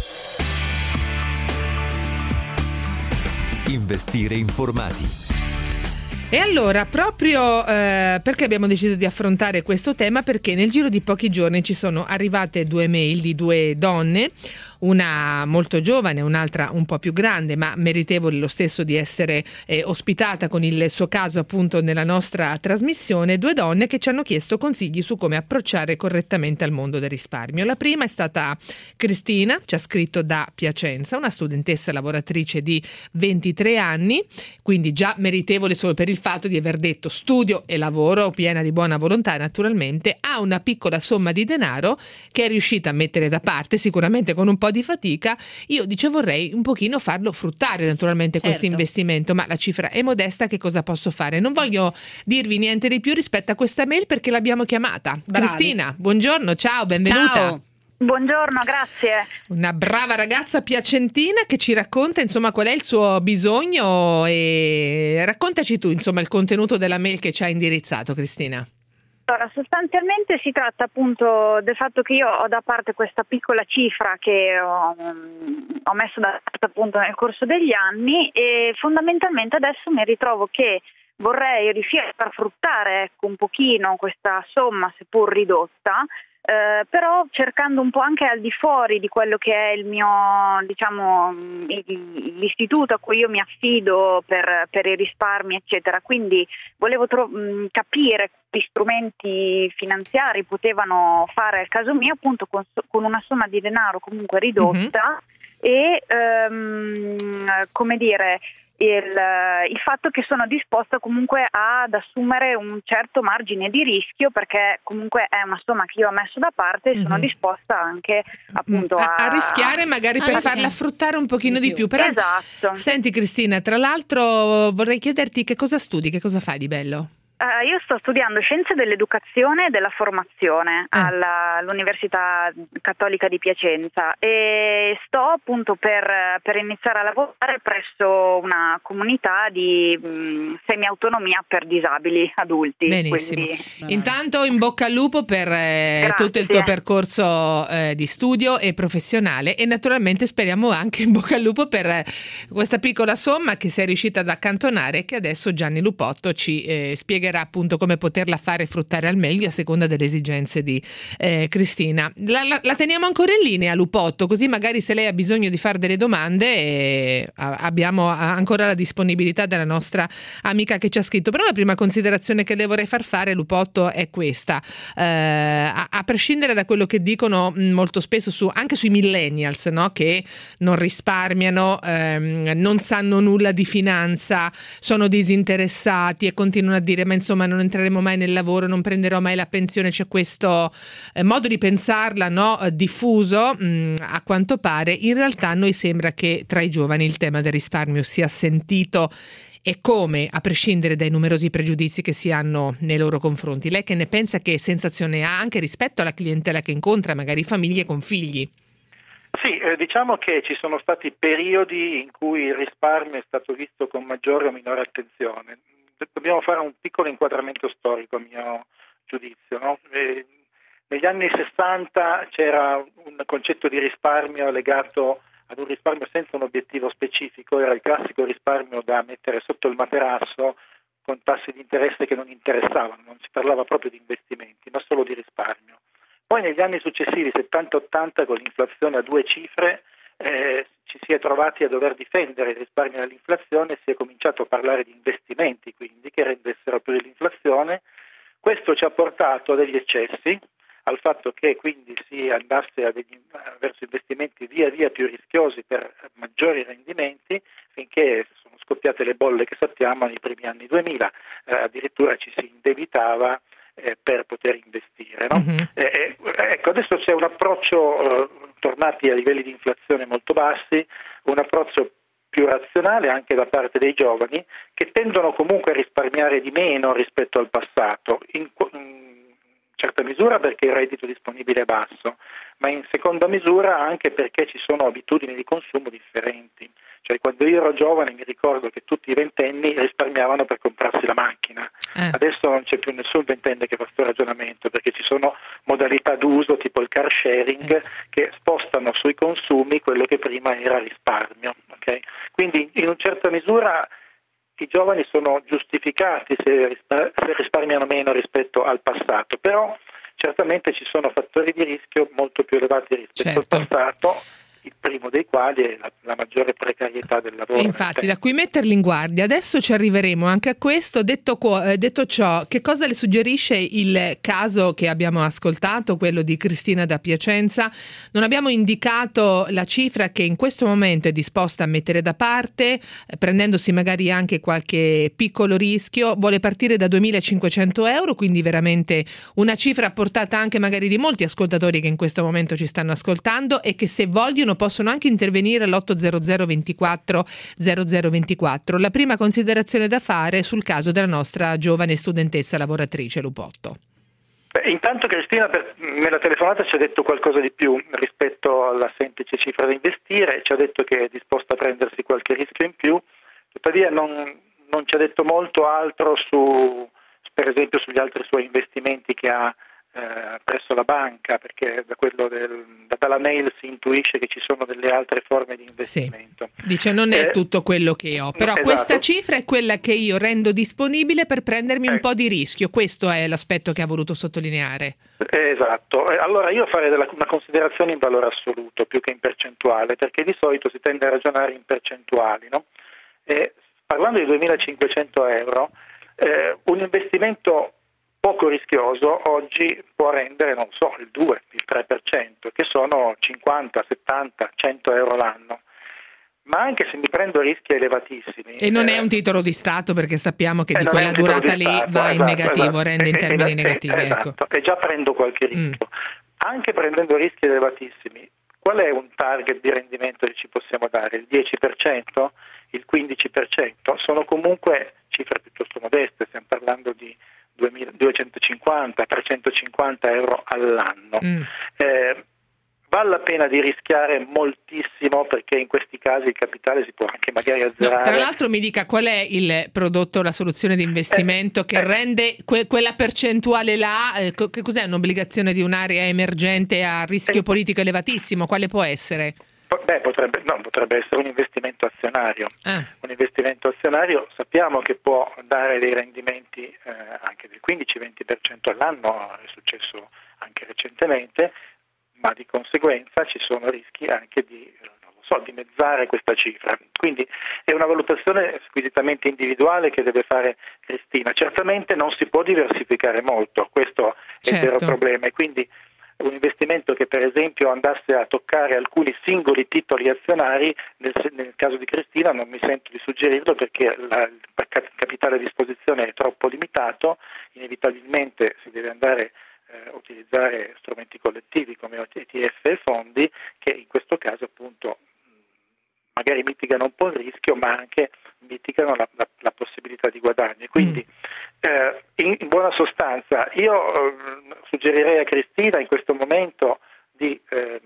Investire informati. E allora, proprio perché abbiamo deciso di affrontare questo tema? Perché nel giro di pochi giorni ci sono arrivate 2 mail di 2 donne, una molto giovane, un'altra un po' più grande, ma meritevole lo stesso di essere ospitata con il suo caso appunto nella nostra trasmissione, 2 donne che ci hanno chiesto consigli su come approcciare correttamente al mondo del risparmio. La prima è stata Cristina, ci ha scritto da Piacenza, una studentessa lavoratrice di 23 anni, quindi già meritevole solo per il fatto di aver detto studio e lavoro, piena di buona volontà naturalmente, ha una piccola somma di denaro che è riuscita a mettere da parte, sicuramente con un po' di fatica. Io vorrei un pochino farlo fruttare naturalmente questo investimento, ma la cifra è modesta, che cosa posso fare? Non voglio dirvi niente di più rispetto a questa mail perché l'abbiamo chiamata. Bravi. Cristina, buongiorno, ciao, benvenuta. Ciao. Buongiorno, grazie. Una brava ragazza piacentina che ci racconta insomma qual è il suo bisogno, e raccontaci tu insomma il contenuto della mail che ci ha indirizzato, Cristina. Allora, sostanzialmente si tratta appunto del fatto che io ho da parte questa piccola cifra che ho messo da parte appunto nel corso degli anni, e fondamentalmente adesso mi ritrovo che vorrei riuscire a far fruttare un pochino questa somma, seppur ridotta, però cercando un po' anche al di fuori di quello che è il mio, l'istituto a cui io mi affido per i risparmi eccetera, quindi volevo capire quali strumenti finanziari potevano fare al caso mio, appunto con una somma di denaro comunque ridotta, e come dire, il fatto che sono disposta comunque ad assumere un certo margine di rischio, perché comunque è una somma che io ho messo da parte e sono disposta anche appunto a rischiare magari per farla fruttare un pochino di più. Però, esatto. Senti Cristina, tra l'altro vorrei chiederti che cosa studi, che cosa fai di bello? Io sto studiando Scienze dell'Educazione e della Formazione all'Università Cattolica di Piacenza, e sto appunto per iniziare a lavorare presso una comunità di semi-autonomia per disabili adulti. Benissimo. Quindi, intanto in bocca al lupo per tutto il tuo percorso di studio e professionale, e naturalmente speriamo anche in bocca al lupo per questa piccola somma che sei riuscita ad accantonare e che adesso Gianni Lupotto ci spiegherà appunto come poterla fare fruttare al meglio a seconda delle esigenze di Cristina. La teniamo ancora in linea, Lupotto, così magari se lei ha bisogno di fare delle domande abbiamo ancora la disponibilità della nostra amica che ci ha scritto. Però la prima considerazione che le vorrei far fare, Lupotto, è questa: a prescindere da quello che dicono molto spesso anche sui millennials, no? Che non risparmiano, non sanno nulla di finanza, sono disinteressati e continuano a dire ma insomma non entreremo mai nel lavoro, non prenderò mai la pensione. C'è questo modo di pensarla, no? Diffuso a quanto pare. In realtà a noi sembra che tra i giovani il tema del risparmio sia sentito, e come, a prescindere dai numerosi pregiudizi che si hanno nei loro confronti. Lei che ne pensa, che sensazione ha anche rispetto alla clientela che incontra, magari famiglie con figli? Sì, diciamo che ci sono stati periodi in cui il risparmio è stato visto con maggiore o minore attenzione. Dobbiamo fare un piccolo inquadramento storico, a mio giudizio, no? Negli anni 60 c'era un concetto di risparmio legato ad un risparmio senza un obiettivo specifico, era il classico risparmio da mettere sotto il materasso con tassi di interesse che non interessavano, non si parlava proprio di investimenti, ma solo di risparmio. Poi negli anni successivi, 70-80, con l'inflazione a 2 cifre, ci si è trovati a dover difendere il risparmio dall'inflazione, si è cominciato a parlare di investimenti quindi che rendessero più dell'inflazione. Questo ci ha portato a degli eccessi, al fatto che quindi si andasse verso investimenti via via più rischiosi per maggiori rendimenti, finché sono scoppiate le bolle che sappiamo nei primi anni 2000, addirittura ci si indebitava per poter investire, no? Ecco, adesso c'è un approccio, tornati a livelli di inflazione molto bassi, un approccio più razionale tradizionale anche da parte dei giovani, che tendono comunque a risparmiare di meno rispetto al passato, in certa misura perché il reddito disponibile è basso, ma in seconda misura anche perché ci sono abitudini di consumo differenti. Cioè, quando io ero giovane mi ricordo che tutti i ventenni risparmiavano per comprarsi la macchina. Adesso non c'è più nessun ventenne che fa questo ragionamento, perché ci sono modalità d'uso tipo il car sharing che spostano sui consumi quello che prima era risparmio. Okay? Quindi in una certa misura i giovani sono giustificati se risparmiano meno rispetto al passato, però certamente ci sono fattori di rischio molto più elevati rispetto al passato, il primo dei quali è la maggiore precarietà del lavoro. Infatti, da cui metterli in guardia. Adesso ci arriveremo anche a questo. Detto ciò, che cosa le suggerisce il caso che abbiamo ascoltato, quello di Cristina da Piacenza? Non abbiamo indicato la cifra che in questo momento è disposta a mettere da parte, prendendosi magari anche qualche piccolo rischio. Vuole partire da 2.500 euro, quindi veramente una cifra a portata anche magari di molti ascoltatori che in questo momento ci stanno ascoltando e che se vogliono possono anche intervenire all'800 24 0024. La prima considerazione da fare sul caso della nostra giovane studentessa lavoratrice Lupotto. Intanto Cristina nella telefonata ci ha detto qualcosa di più rispetto alla semplice cifra da investire, ci ha detto che è disposta a prendersi qualche rischio in più, tuttavia non ci ha detto molto altro per esempio sugli altri suoi investimenti che ha presso la banca, perché dalla mail si intuisce che ci sono delle altre forme di investimento. Sì. Dice non è tutto quello che ho, però esatto. Questa cifra è quella che io rendo disponibile per prendermi un po' di rischio, questo è l'aspetto che ha voluto sottolineare. Esatto, allora io farei una considerazione in valore assoluto più che in percentuale, perché di solito si tende a ragionare in percentuali, no? Parlando di 2.500 euro, un investimento poco rischioso oggi può rendere, non so, il 2, il 3%, che sono 50, 70, 100 euro l'anno. Ma anche se mi prendo rischi elevatissimi... E non è un titolo di Stato, perché sappiamo che di quella durata lì va in negativo, rende in termini negativi. Esatto, e già prendo qualche rischio. Anche prendendo rischi elevatissimi, qual è un target di rendimento che ci possiamo dare? Il 10%? Il 15%? Sono comunque cifre piuttosto modeste, stiamo parlando di 250, 350 euro all'anno. Vale la pena di rischiare moltissimo, perché in questi casi il capitale si può anche magari azzerare. Tra l'altro mi dica qual è il prodotto, la soluzione di investimento che rende quella percentuale là, che cos'è, un'obbligazione di un'area emergente a rischio politico elevatissimo, quale può essere? Potrebbe essere un investimento azionario. Un investimento azionario sappiamo che può dare dei rendimenti anche del 15-20% all'anno, è successo anche recentemente, ma di conseguenza ci sono rischi anche di dimezzare questa cifra. Quindi è una valutazione squisitamente individuale che deve fare Cristina. Certamente non si può diversificare molto, questo è il vero problema, e quindi un investimento che per esempio andasse a toccare alcuni singoli titoli azionari, nel caso di Cristina non mi sento di suggerirlo, perché il capitale a disposizione è troppo limitato, inevitabilmente si deve andare a utilizzare strumenti collettivi come ETF e fondi, che in questo caso appunto magari mitigano un po' il rischio, ma anche mitigano la possibilità di guadagno. Quindi in buona sostanza io suggerirei a Cristina in questo momento di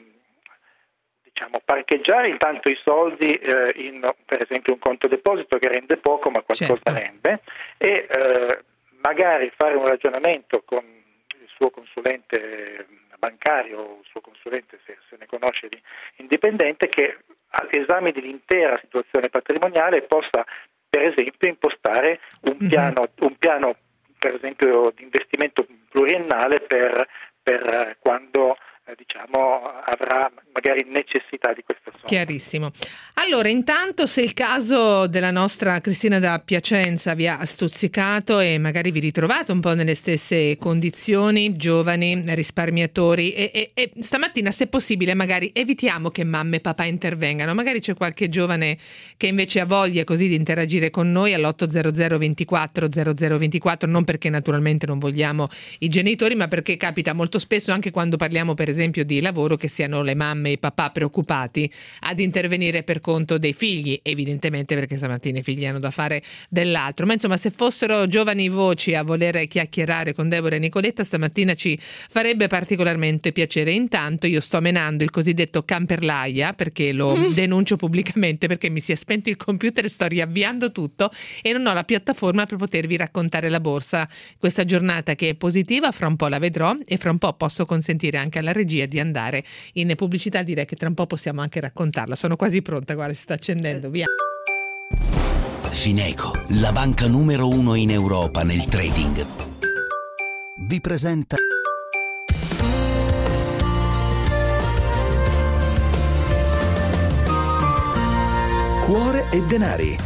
parcheggiare intanto i soldi in per esempio un conto deposito che rende poco ma qualcosa rende, e magari fare un ragionamento con il suo consulente bancario o il suo consulente, se ne conosce di indipendente, che esami l'intera situazione patrimoniale e possa per esempio impostare un piano per esempio di investimento pluriennale per quando avrà magari necessità di questa somma. Chiarissimo. Allora, intanto, se il caso della nostra Cristina da Piacenza vi ha stuzzicato e magari vi ritrovate un po' nelle stesse condizioni, giovani, risparmiatori, e stamattina, se possibile, magari evitiamo che mamma e papà intervengano, magari c'è qualche giovane che invece ha voglia così di interagire con noi all'800 24 0024, non perché naturalmente non vogliamo i genitori, ma perché capita molto spesso, anche quando parliamo per esempio di lavoro, che siano le mamme e i papà preoccupati ad intervenire per conto conto dei figli, evidentemente perché stamattina i figli hanno da fare dell'altro. Ma insomma, se fossero giovani voci a voler chiacchierare con Deborah e Nicoletta stamattina ci farebbe particolarmente piacere. Intanto io sto menando il cosiddetto camperlaia, perché lo denuncio pubblicamente, perché mi si è spento il computer, sto riavviando tutto e non ho la piattaforma per potervi raccontare la borsa. Questa giornata che è positiva, fra un po' la vedrò e fra un po' posso consentire anche alla regia di andare in pubblicità. Direi che tra un po' possiamo anche raccontarla. Sono quasi pronta, guarda, si sta accendendo, via. Fineco, la banca numero 1 in Europa nel trading, vi presenta Cuore e denari.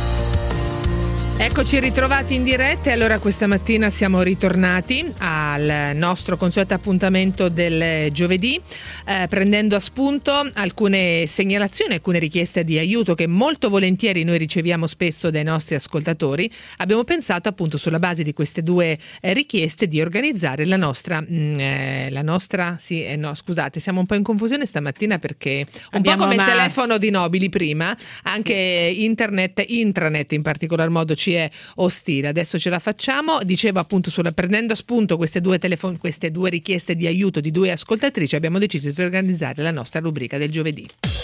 Eccoci ritrovati in diretta e allora questa mattina siamo ritornati al nostro consueto appuntamento del giovedì, prendendo a spunto alcune segnalazioni, alcune richieste di aiuto che molto volentieri noi riceviamo spesso dai nostri ascoltatori. Abbiamo pensato appunto sulla base di queste due richieste di organizzare scusate, siamo un po' in confusione stamattina perché un po' come il telefono di Nobili prima, anche internet, intranet in particolar modo ci è ostile. Adesso ce la facciamo. Dicevo appunto prendendo a spunto queste due richieste di aiuto di due ascoltatrici, abbiamo deciso di organizzare la nostra rubrica del giovedì.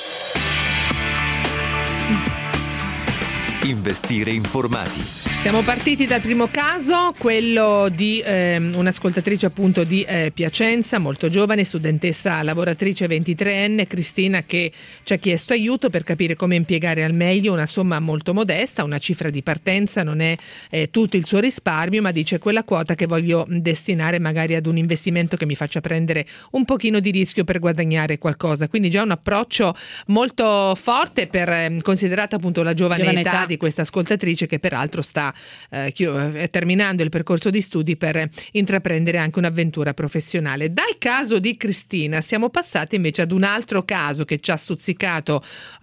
Investire informati. Siamo partiti dal primo caso, quello di un'ascoltatrice appunto di Piacenza, molto giovane, studentessa lavoratrice 23enne, Cristina, che ci ha chiesto aiuto per capire come impiegare al meglio una somma molto modesta, una cifra di partenza, non è tutto il suo risparmio, ma dice quella quota che voglio destinare magari ad un investimento che mi faccia prendere un pochino di rischio per guadagnare qualcosa. Quindi già un approccio molto forte considerata appunto la giovane età di questa ascoltatrice, che peraltro sta terminando il percorso di studi per intraprendere anche un'avventura professionale. Dal caso di Cristina siamo passati invece ad un altro caso che ci ha stuzzicato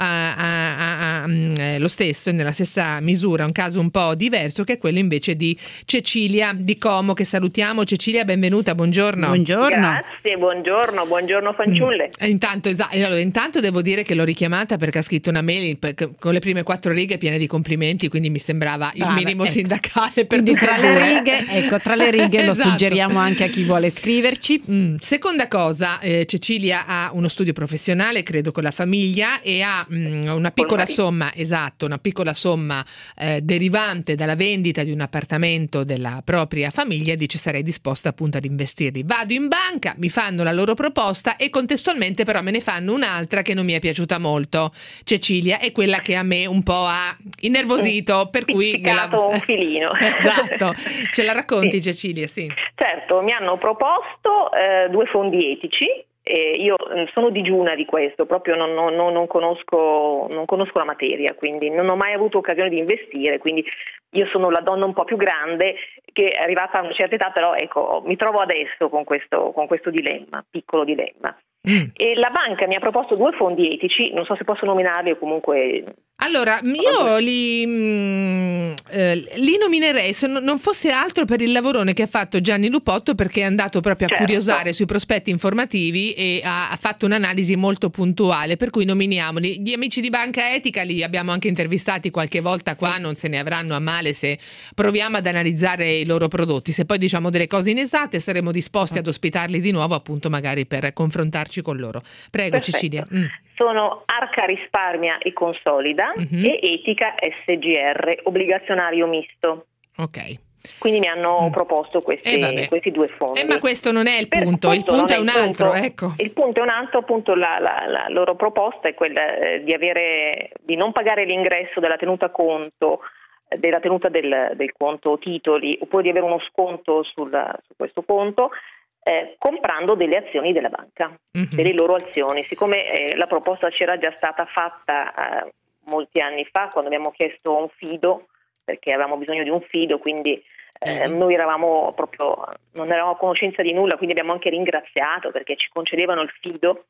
lo stesso, nella stessa misura, un caso un po' diverso, che è quello invece di Cecilia di Como, che salutiamo. Cecilia, benvenuta, buongiorno. Grazie, buongiorno fanciulle. Intanto devo dire che l'ho richiamata perché ha scritto una mail con le prime 4 righe piene di complimenti, quindi mi sembrava il minimo sindacale per tutte tra le righe lo suggeriamo anche a chi vuole scriverci. Seconda cosa, Cecilia ha uno studio professionale, credo con la famiglia, e ha una piccola somma derivante dalla vendita di un appartamento della propria famiglia, e dice sarei disposta appunto ad investirli. Vado in banca, mi fanno la loro proposta e contestualmente però me ne fanno un'altra che non mi è piaciuta molto. Cecilia è quella che a me un po' ha innervosito, per cui un filino. Esatto, ce la racconti Cecilia? Sì. Certo, mi hanno proposto 2 fondi etici. Io sono digiuna di questo, proprio non conosco la materia, quindi non ho mai avuto occasione di investire, quindi io sono la donna un po' più grande che è arrivata a una certa età, però ecco, mi trovo adesso con questo dilemma, piccolo dilemma. E la banca mi ha proposto 2 fondi etici, non so se posso nominarli o comunque... Allora, io li nominerei, se non fosse altro per il lavorone che ha fatto Gianni Lupotto, perché è andato proprio a curiosare sui prospetti informativi e ha fatto un'analisi molto puntuale, per cui nominiamoli. Gli amici di Banca Etica li abbiamo anche intervistati qualche volta qua, non se ne avranno a male se proviamo ad analizzare i loro prodotti. Se poi diciamo delle cose inesatte saremo disposti ad ospitarli di nuovo, appunto magari per confrontarci con loro. Prego. Perfetto. Cecilia. Sono Arca Risparmia e Consolida e Etica SGR, obbligazionario misto. Ok. Quindi mi hanno proposto questi 2 fondi. Ma questo non è il punto, il punto è un altro. Ecco. Il punto è un altro, appunto la loro proposta è quella di non pagare l'ingresso della tenuta conto, della tenuta del conto titoli, oppure di avere uno sconto su questo conto, comprando delle azioni della banca, delle loro azioni. Siccome la proposta c'era già stata fatta molti anni fa, quando abbiamo chiesto un fido, perché avevamo bisogno di un fido, quindi noi non eravamo a conoscenza di nulla, quindi abbiamo anche ringraziato perché ci concedevano il fido.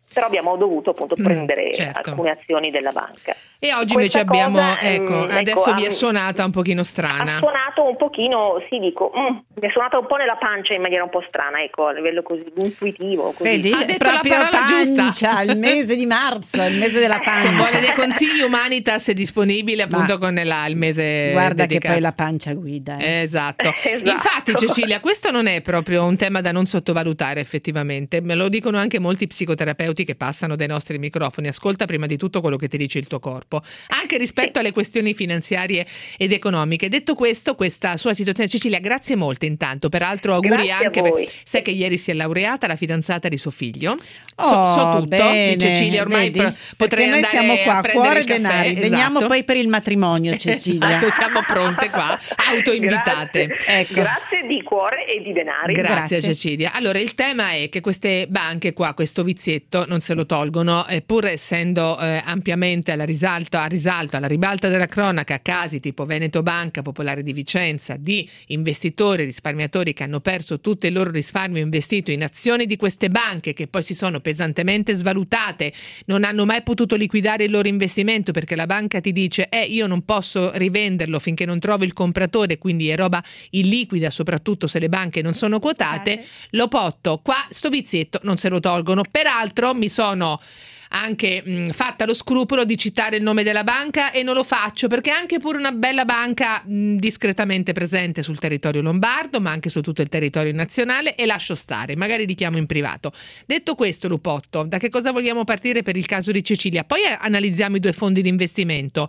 però abbiamo dovuto appunto prendere alcune azioni della banca. E oggi invece abbiamo, adesso vi è suonata un pochino strana. Ha suonato un pochino, mi è suonata un po' nella pancia in maniera un po' strana, ecco, a livello così intuitivo. Così. Vedi, ha detto proprio la parola giusta. Il mese di marzo, il mese della pancia. Se vuole dei consigli, Humanitas è disponibile appunto con il mese guarda dedicato. Che poi la pancia guida. Esatto. Infatti Cecilia, questo non è proprio un tema da non sottovalutare effettivamente, me lo dicono anche molti psicoterapeuti che passano dai nostri microfoni. Ascolta prima di tutto quello che ti dice il tuo corpo, anche rispetto alle questioni finanziarie ed economiche. Detto questo, questa sua situazione, Cecilia, grazie molte intanto, peraltro auguri anche sai che ieri si è laureata la fidanzata di suo figlio. So tutto di Cecilia, ormai potrei andare siamo qua, a prendere il caffè. Denari. Veniamo poi per il matrimonio, Cecilia. Esatto, siamo pronte qua, autoinvitate. Ecco. Grazie di cuore e di denari. Grazie Cecilia. Allora il tema è che queste banche qua, questo vizietto non se lo tolgono, pur essendo ampiamente a risalto, alla ribalta della cronaca, casi tipo Veneto Banca, Popolare di Vicenza, di investitori, risparmiatori che hanno perso tutto il loro risparmio investito in azioni di queste banche che poi si sono pesantemente svalutate, non hanno mai potuto liquidare il loro investimento perché la banca ti dice io non posso rivenderlo finché non trovo il compratore, quindi è roba illiquida, soprattutto se le banche non sono quotate. Lo potto, qua sto vizietto non se lo tolgono. Peraltro mi sono anche fatta lo scrupolo di citare il nome della banca e non lo faccio perché è anche pure una bella banca discretamente presente sul territorio lombardo ma anche su tutto il territorio nazionale, e lascio stare, magari li chiamo in privato. Detto questo, Lupotto, da che cosa vogliamo partire per il caso di Cecilia? Poi analizziamo i due fondi di investimento.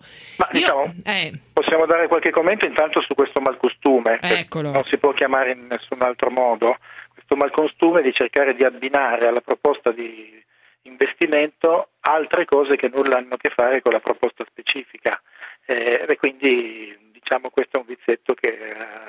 Possiamo dare qualche commento intanto su questo malcostume. Eccolo. Non si può chiamare in nessun altro modo questo malcostume di cercare di abbinare alla proposta di investimento altre cose che nulla hanno a che fare con la proposta specifica, e quindi diciamo questo è un vizietto che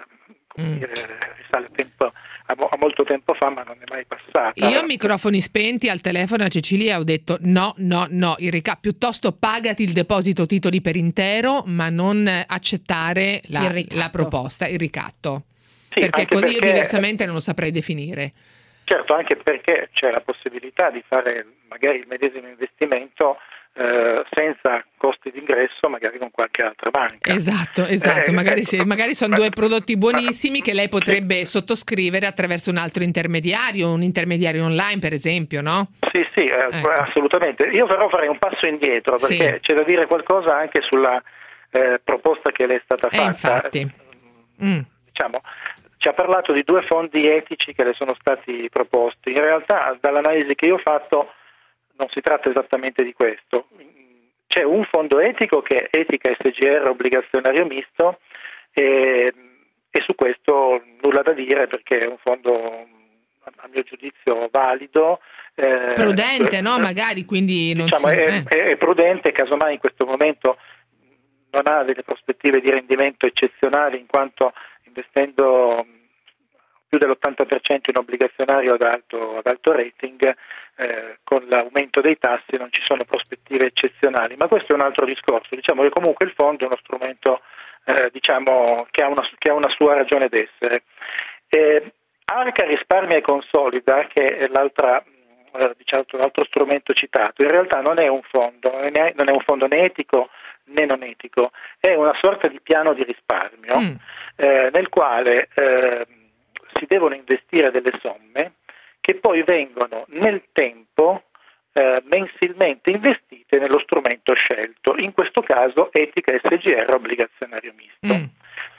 risale a molto tempo fa, ma non è mai passato. Io a microfoni spenti al telefono a Cecilia ho detto no, piuttosto pagati il deposito titoli per intero, ma non accettare la proposta, il ricatto, perché io diversamente non lo saprei definire. Certo, anche perché c'è la possibilità di fare magari il medesimo investimento senza costi d'ingresso, magari con qualche altra banca. Esatto, magari sono due prodotti buonissimi che lei potrebbe sottoscrivere attraverso un altro intermediario, un intermediario online per esempio, no? Sì, assolutamente. Io però farei un passo indietro perché c'è da dire qualcosa anche sulla proposta che le è stata fatta. Infatti. Diciamo, ci ha parlato di due fondi etici che le sono stati proposti. In realtà, dall'analisi che io ho fatto, non si tratta esattamente di questo. C'è un fondo etico che è Etica SGR obbligazionario misto e su questo nulla da dire perché è un fondo a mio giudizio valido. Prudente, no? Magari, quindi non è prudente, casomai in questo momento non ha delle prospettive di rendimento eccezionali in quanto investendo più dell'80% in obbligazionario ad alto rating, con l'aumento dei tassi non ci sono prospettive eccezionali, ma questo è un altro discorso. Diciamo che comunque il fondo è uno strumento che ha una sua ragione d'essere. Arca Risparmia e Consolida, che è l'altro strumento citato, in realtà non è un fondo, non è un fondo né etico né non etico, è una sorta di piano di risparmio nel quale si devono investire delle somme che poi vengono nel tempo mensilmente investite nello strumento scelto, in questo caso Etica SGR obbligazionario misto.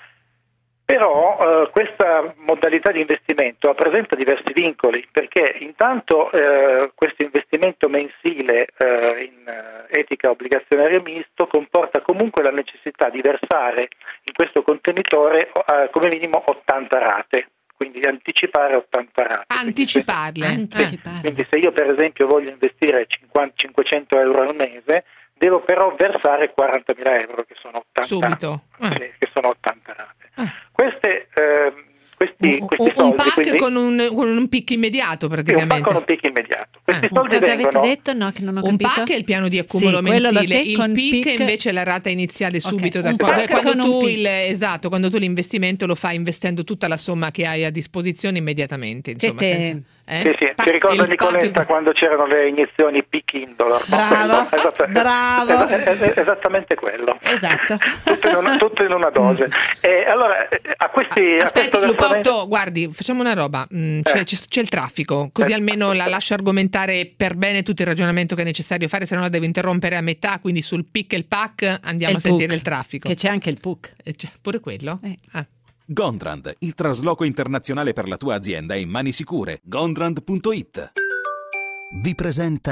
Però questa modalità di investimento presenta diversi vincoli, perché intanto questo investimento mensile in Etica obbligazionario misto comporta comunque la necessità di versare in questo contenitore come minimo 80 rate, quindi anticipare 80 rate. Anticiparle. Quindi se io per esempio voglio investire 500 euro al mese, devo però versare 40.000 euro, che sono 80, subito. Che sono 80 rate. Questi questi un soldi, pack quindi, con un picco immediato praticamente. Un pack con un picco immediato. Questi soldi cosa vengono... avete detto? No, che non ho capito. Un pack è il piano di accumulo mensile, il PIC è invece la rata iniziale subito da quando tu l'investimento lo fai investendo tutta la somma che hai a disposizione immediatamente, insomma, Sì, ci ricordo Nicoletta quando c'erano le iniezioni PIC in dollar. Bravo. Esattamente quello. Esatto. tutto in una dose. Allora, a questi... Aspetti, Lupotto, guardi, facciamo una roba. C'è il traffico, così almeno la lascio argomentare per bene tutto il ragionamento che è necessario fare, se no la devo interrompere a metà, quindi sul PIC e il PAC andiamo a sentire il traffico. Che c'è anche il PUC. C'è pure quello? Gondrand, il trasloco internazionale per la tua azienda in mani sicure. Gondrand.it vi presenta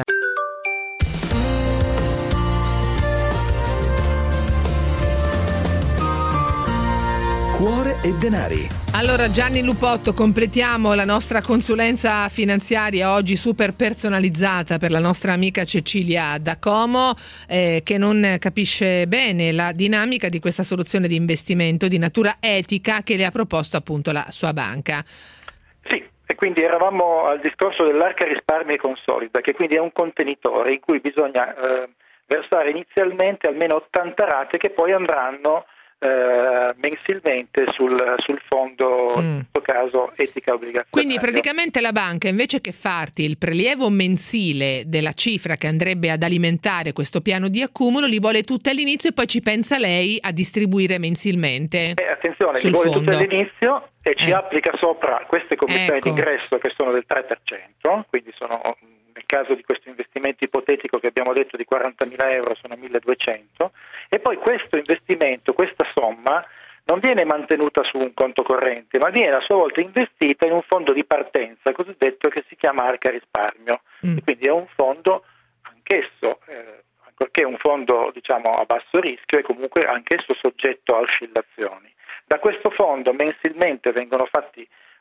Cuore e denari. Allora Gianni Lupotto, completiamo la nostra consulenza finanziaria oggi super personalizzata per la nostra amica Cecilia da Como, che non capisce bene la dinamica di questa soluzione di investimento di natura etica che le ha proposto appunto la sua banca. Sì, e quindi eravamo al discorso dell'Arca Risparmi e Consolida, che quindi è un contenitore in cui bisogna versare inizialmente almeno 80 rate che poi andranno mensilmente sul fondo, in questo caso etica obbligazionaria. Quindi praticamente la banca, invece che farti il prelievo mensile della cifra che andrebbe ad alimentare questo piano di accumulo, li vuole tutti all'inizio e poi ci pensa lei a distribuire mensilmente. Attenzione, li vuole tutti all'inizio e ci applica sopra queste commissioni d'ingresso che sono del 3%, quindi sono, nel caso di questo investimento ipotetico che abbiamo detto di 40.000 euro, sono 1.200, e poi questo investimento, questa somma, non viene mantenuta su un conto corrente, ma viene a sua volta investita in un fondo di partenza cosiddetto che si chiama Arca Risparmio. E quindi è un fondo anch'esso, ancorché un fondo diciamo a basso rischio, è comunque anch'esso soggetto a oscillazioni. Da questo fondo mensilmente vengono fatte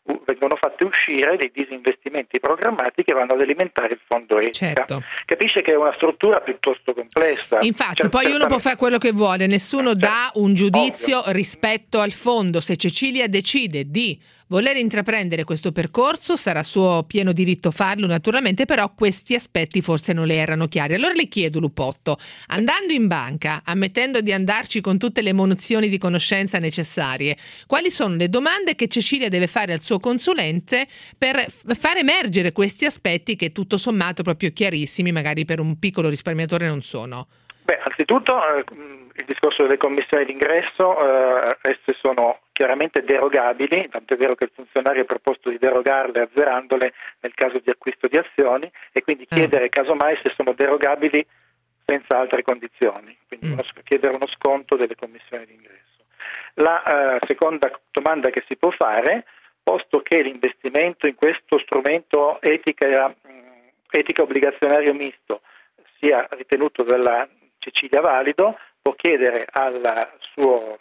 uscire dei disinvestimenti programmati che vanno ad alimentare il fondo etica. Certo. Capisce che è una struttura piuttosto complessa. Infatti, poi uno può fare quello che vuole, nessuno dà un giudizio rispetto al fondo. Se Cecilia decide di voler intraprendere questo percorso, sarà suo pieno diritto farlo naturalmente, però questi aspetti forse non le erano chiari. Allora le chiedo, Lupotto, andando in banca, ammettendo di andarci con tutte le munizioni di conoscenza necessarie, quali sono le domande che Cecilia deve fare al suo consulente per far emergere questi aspetti che tutto sommato proprio chiarissimi, magari per un piccolo risparmiatore non sono? Anzitutto il discorso delle commissioni d'ingresso, esse sono chiaramente derogabili, tanto è vero che il funzionario ha proposto di derogarle azzerandole nel caso di acquisto di azioni, e quindi chiedere casomai se sono derogabili senza altre condizioni, quindi chiedere uno sconto delle commissioni d'ingresso. La seconda domanda che si può fare, posto che l'investimento in questo strumento etica obbligazionario misto sia ritenuto dalla Cecilia valido, può chiedere al suo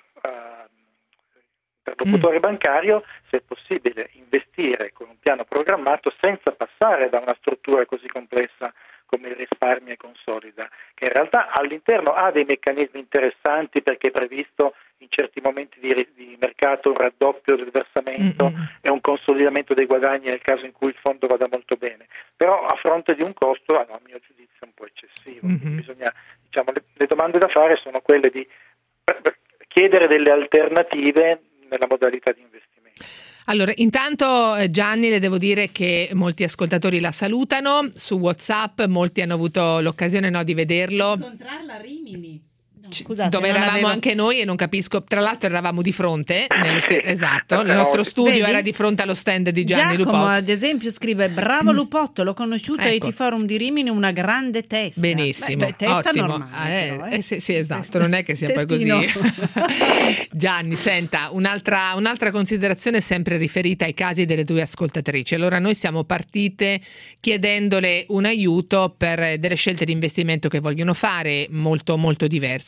interlocutore bancario se è possibile investire con un piano programmato senza passare da una struttura così complessa come il Risparmi e Consolida, che in realtà all'interno ha dei meccanismi interessanti perché è previsto in certi momenti di mercato un raddoppio del versamento e un consolidamento dei guadagni nel caso in cui il fondo vada molto bene, però a fronte di un costo, a mio giudizio, un po' eccessivo. Bisogna, le domande da fare sono quelle di chiedere delle alternative nella modalità di investimento. Allora, intanto Gianni, le devo dire che molti ascoltatori la salutano su WhatsApp, molti hanno avuto l'occasione di vederlo. Incontrarla a Rimini. Scusate, dove eravamo anche noi e non capisco, tra l'altro eravamo di fronte esatto, il nostro studio era di fronte allo stand di Gianni Giacomo, Lupotto. ad esempio, scrive: bravo Lupotto, l'ho conosciuto ai T-Forum di Rimini, una grande testa. Benissimo, testa ottimo. Normale, sì, esatto, non è che sia poi così. Gianni, senta, un'altra considerazione sempre riferita ai casi delle due ascoltatrici. Allora, noi siamo partite chiedendole un aiuto per delle scelte di investimento che vogliono fare molto molto diverse.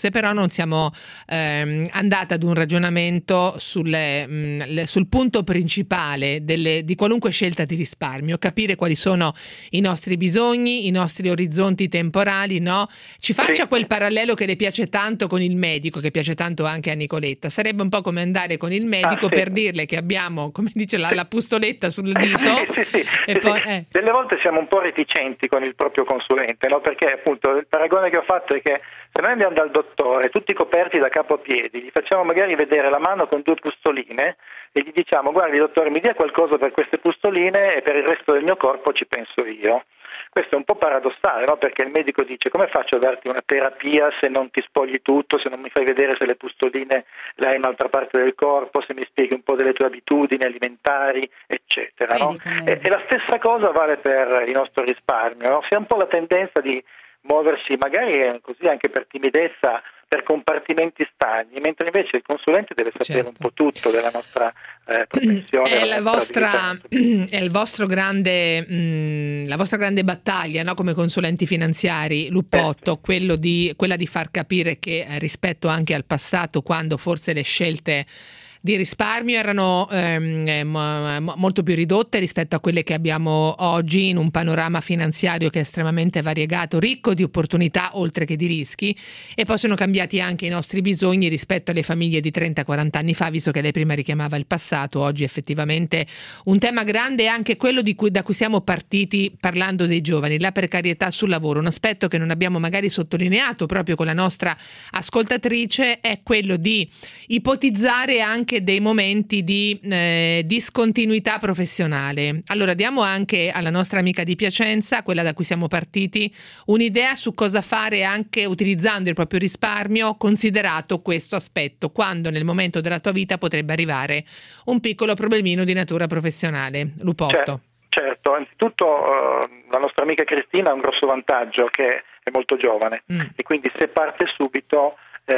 forse però non siamo andati ad un ragionamento sul punto principale di qualunque scelta di risparmio, capire quali sono i nostri bisogni, i nostri orizzonti temporali, no? Ci faccia quel parallelo che le piace tanto con il medico, che piace tanto anche a Nicoletta. Sarebbe un po' come andare con il medico per dirle che abbiamo, come dice la pustoletta sul dito. Delle volte siamo un po' reticenti con il proprio consulente, no? Perché appunto il paragone che ho fatto è che se noi andiamo dal dottore tutti coperti da capo a piedi, gli facciamo magari vedere la mano con 2 pustoline e gli diciamo: guardi dottore, mi dia qualcosa per queste pustoline e per il resto del mio corpo ci penso io. Questo è un po' paradossale, no? Perché il medico dice: come faccio a darti una terapia se non ti spogli tutto, se non mi fai vedere se le pustoline le hai in un'altra parte del corpo, se mi spieghi un po' delle tue abitudini alimentari, eccetera, no? E la stessa cosa vale per il nostro risparmio, no? Si ha un po' la tendenza di muoversi magari così anche per timidezza, per compartimenti stagni, mentre invece il consulente deve sapere un po' tutto della nostra propensione. È la vostra grande battaglia, no? Come consulenti finanziari, Luppotto, quella di far capire che rispetto anche al passato, quando forse le scelte di risparmio erano molto più ridotte rispetto a quelle che abbiamo oggi, in un panorama finanziario che è estremamente variegato, ricco di opportunità oltre che di rischi, e poi sono cambiati anche i nostri bisogni rispetto alle famiglie di 30-40 anni fa, visto che lei prima richiamava il passato. Oggi effettivamente un tema grande è anche quello da cui siamo partiti parlando dei giovani, la precarietà sul lavoro. Un aspetto che non abbiamo magari sottolineato proprio con la nostra ascoltatrice è quello di ipotizzare anche dei momenti di discontinuità professionale. Allora diamo anche alla nostra amica di Piacenza, quella da cui siamo partiti, un'idea su cosa fare anche utilizzando il proprio risparmio, considerato questo aspetto, quando nel momento della tua vita potrebbe arrivare un piccolo problemino di natura professionale. Luppotto. Certo, anzitutto la nostra amica Cristina ha un grosso vantaggio, che è molto giovane e quindi se parte subito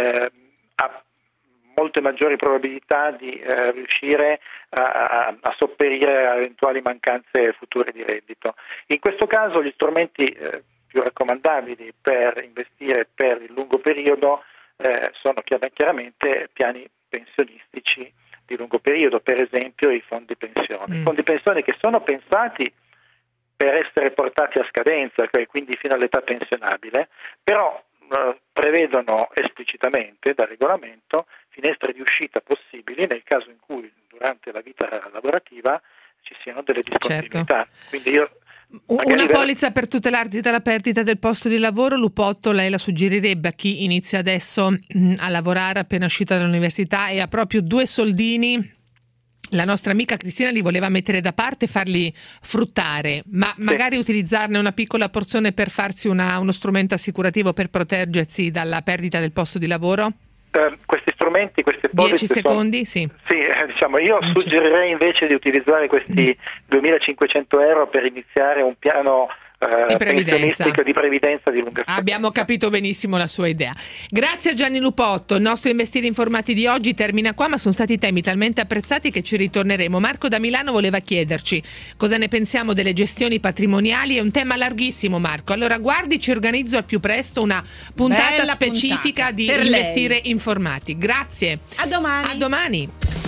ha molte maggiori probabilità di riuscire a sopperire a eventuali mancanze future di reddito. In questo caso gli strumenti più raccomandabili per investire per il lungo periodo sono chiaramente piani pensionistici di lungo periodo, per esempio i fondi pensione. Fondi pensione che sono pensati per essere portati a scadenza, quindi fino all'età pensionabile, però prevedono esplicitamente dal regolamento finestre di uscita possibili nel caso in cui durante la vita lavorativa ci siano delle discontinuità. Quindi una polizza per tutelarsi dalla perdita del posto di lavoro, Luppotto, lei la suggerirebbe a chi inizia adesso a lavorare appena uscita dall'università e ha proprio 2 soldini? La nostra amica Cristina li voleva mettere da parte e farli fruttare, ma magari utilizzarne una piccola porzione per farsi uno strumento assicurativo per proteggersi dalla perdita del posto di lavoro? Questi strumenti, queste polizze 10 secondi, io suggerirei invece di utilizzare questi 2.500 euro per iniziare un piano pensionistico di previdenza di lunga scadenza. Abbiamo capito benissimo la sua idea. Grazie a Gianni Luppotto. Il nostro Investire Informati di oggi termina qua, ma sono stati temi talmente apprezzati che ci ritorneremo. Marco da Milano voleva chiederci cosa ne pensiamo delle gestioni patrimoniali. È un tema larghissimo, Marco. Allora guardi, ci organizzo al più presto una puntata specifica di Investire Informati. Grazie. A domani.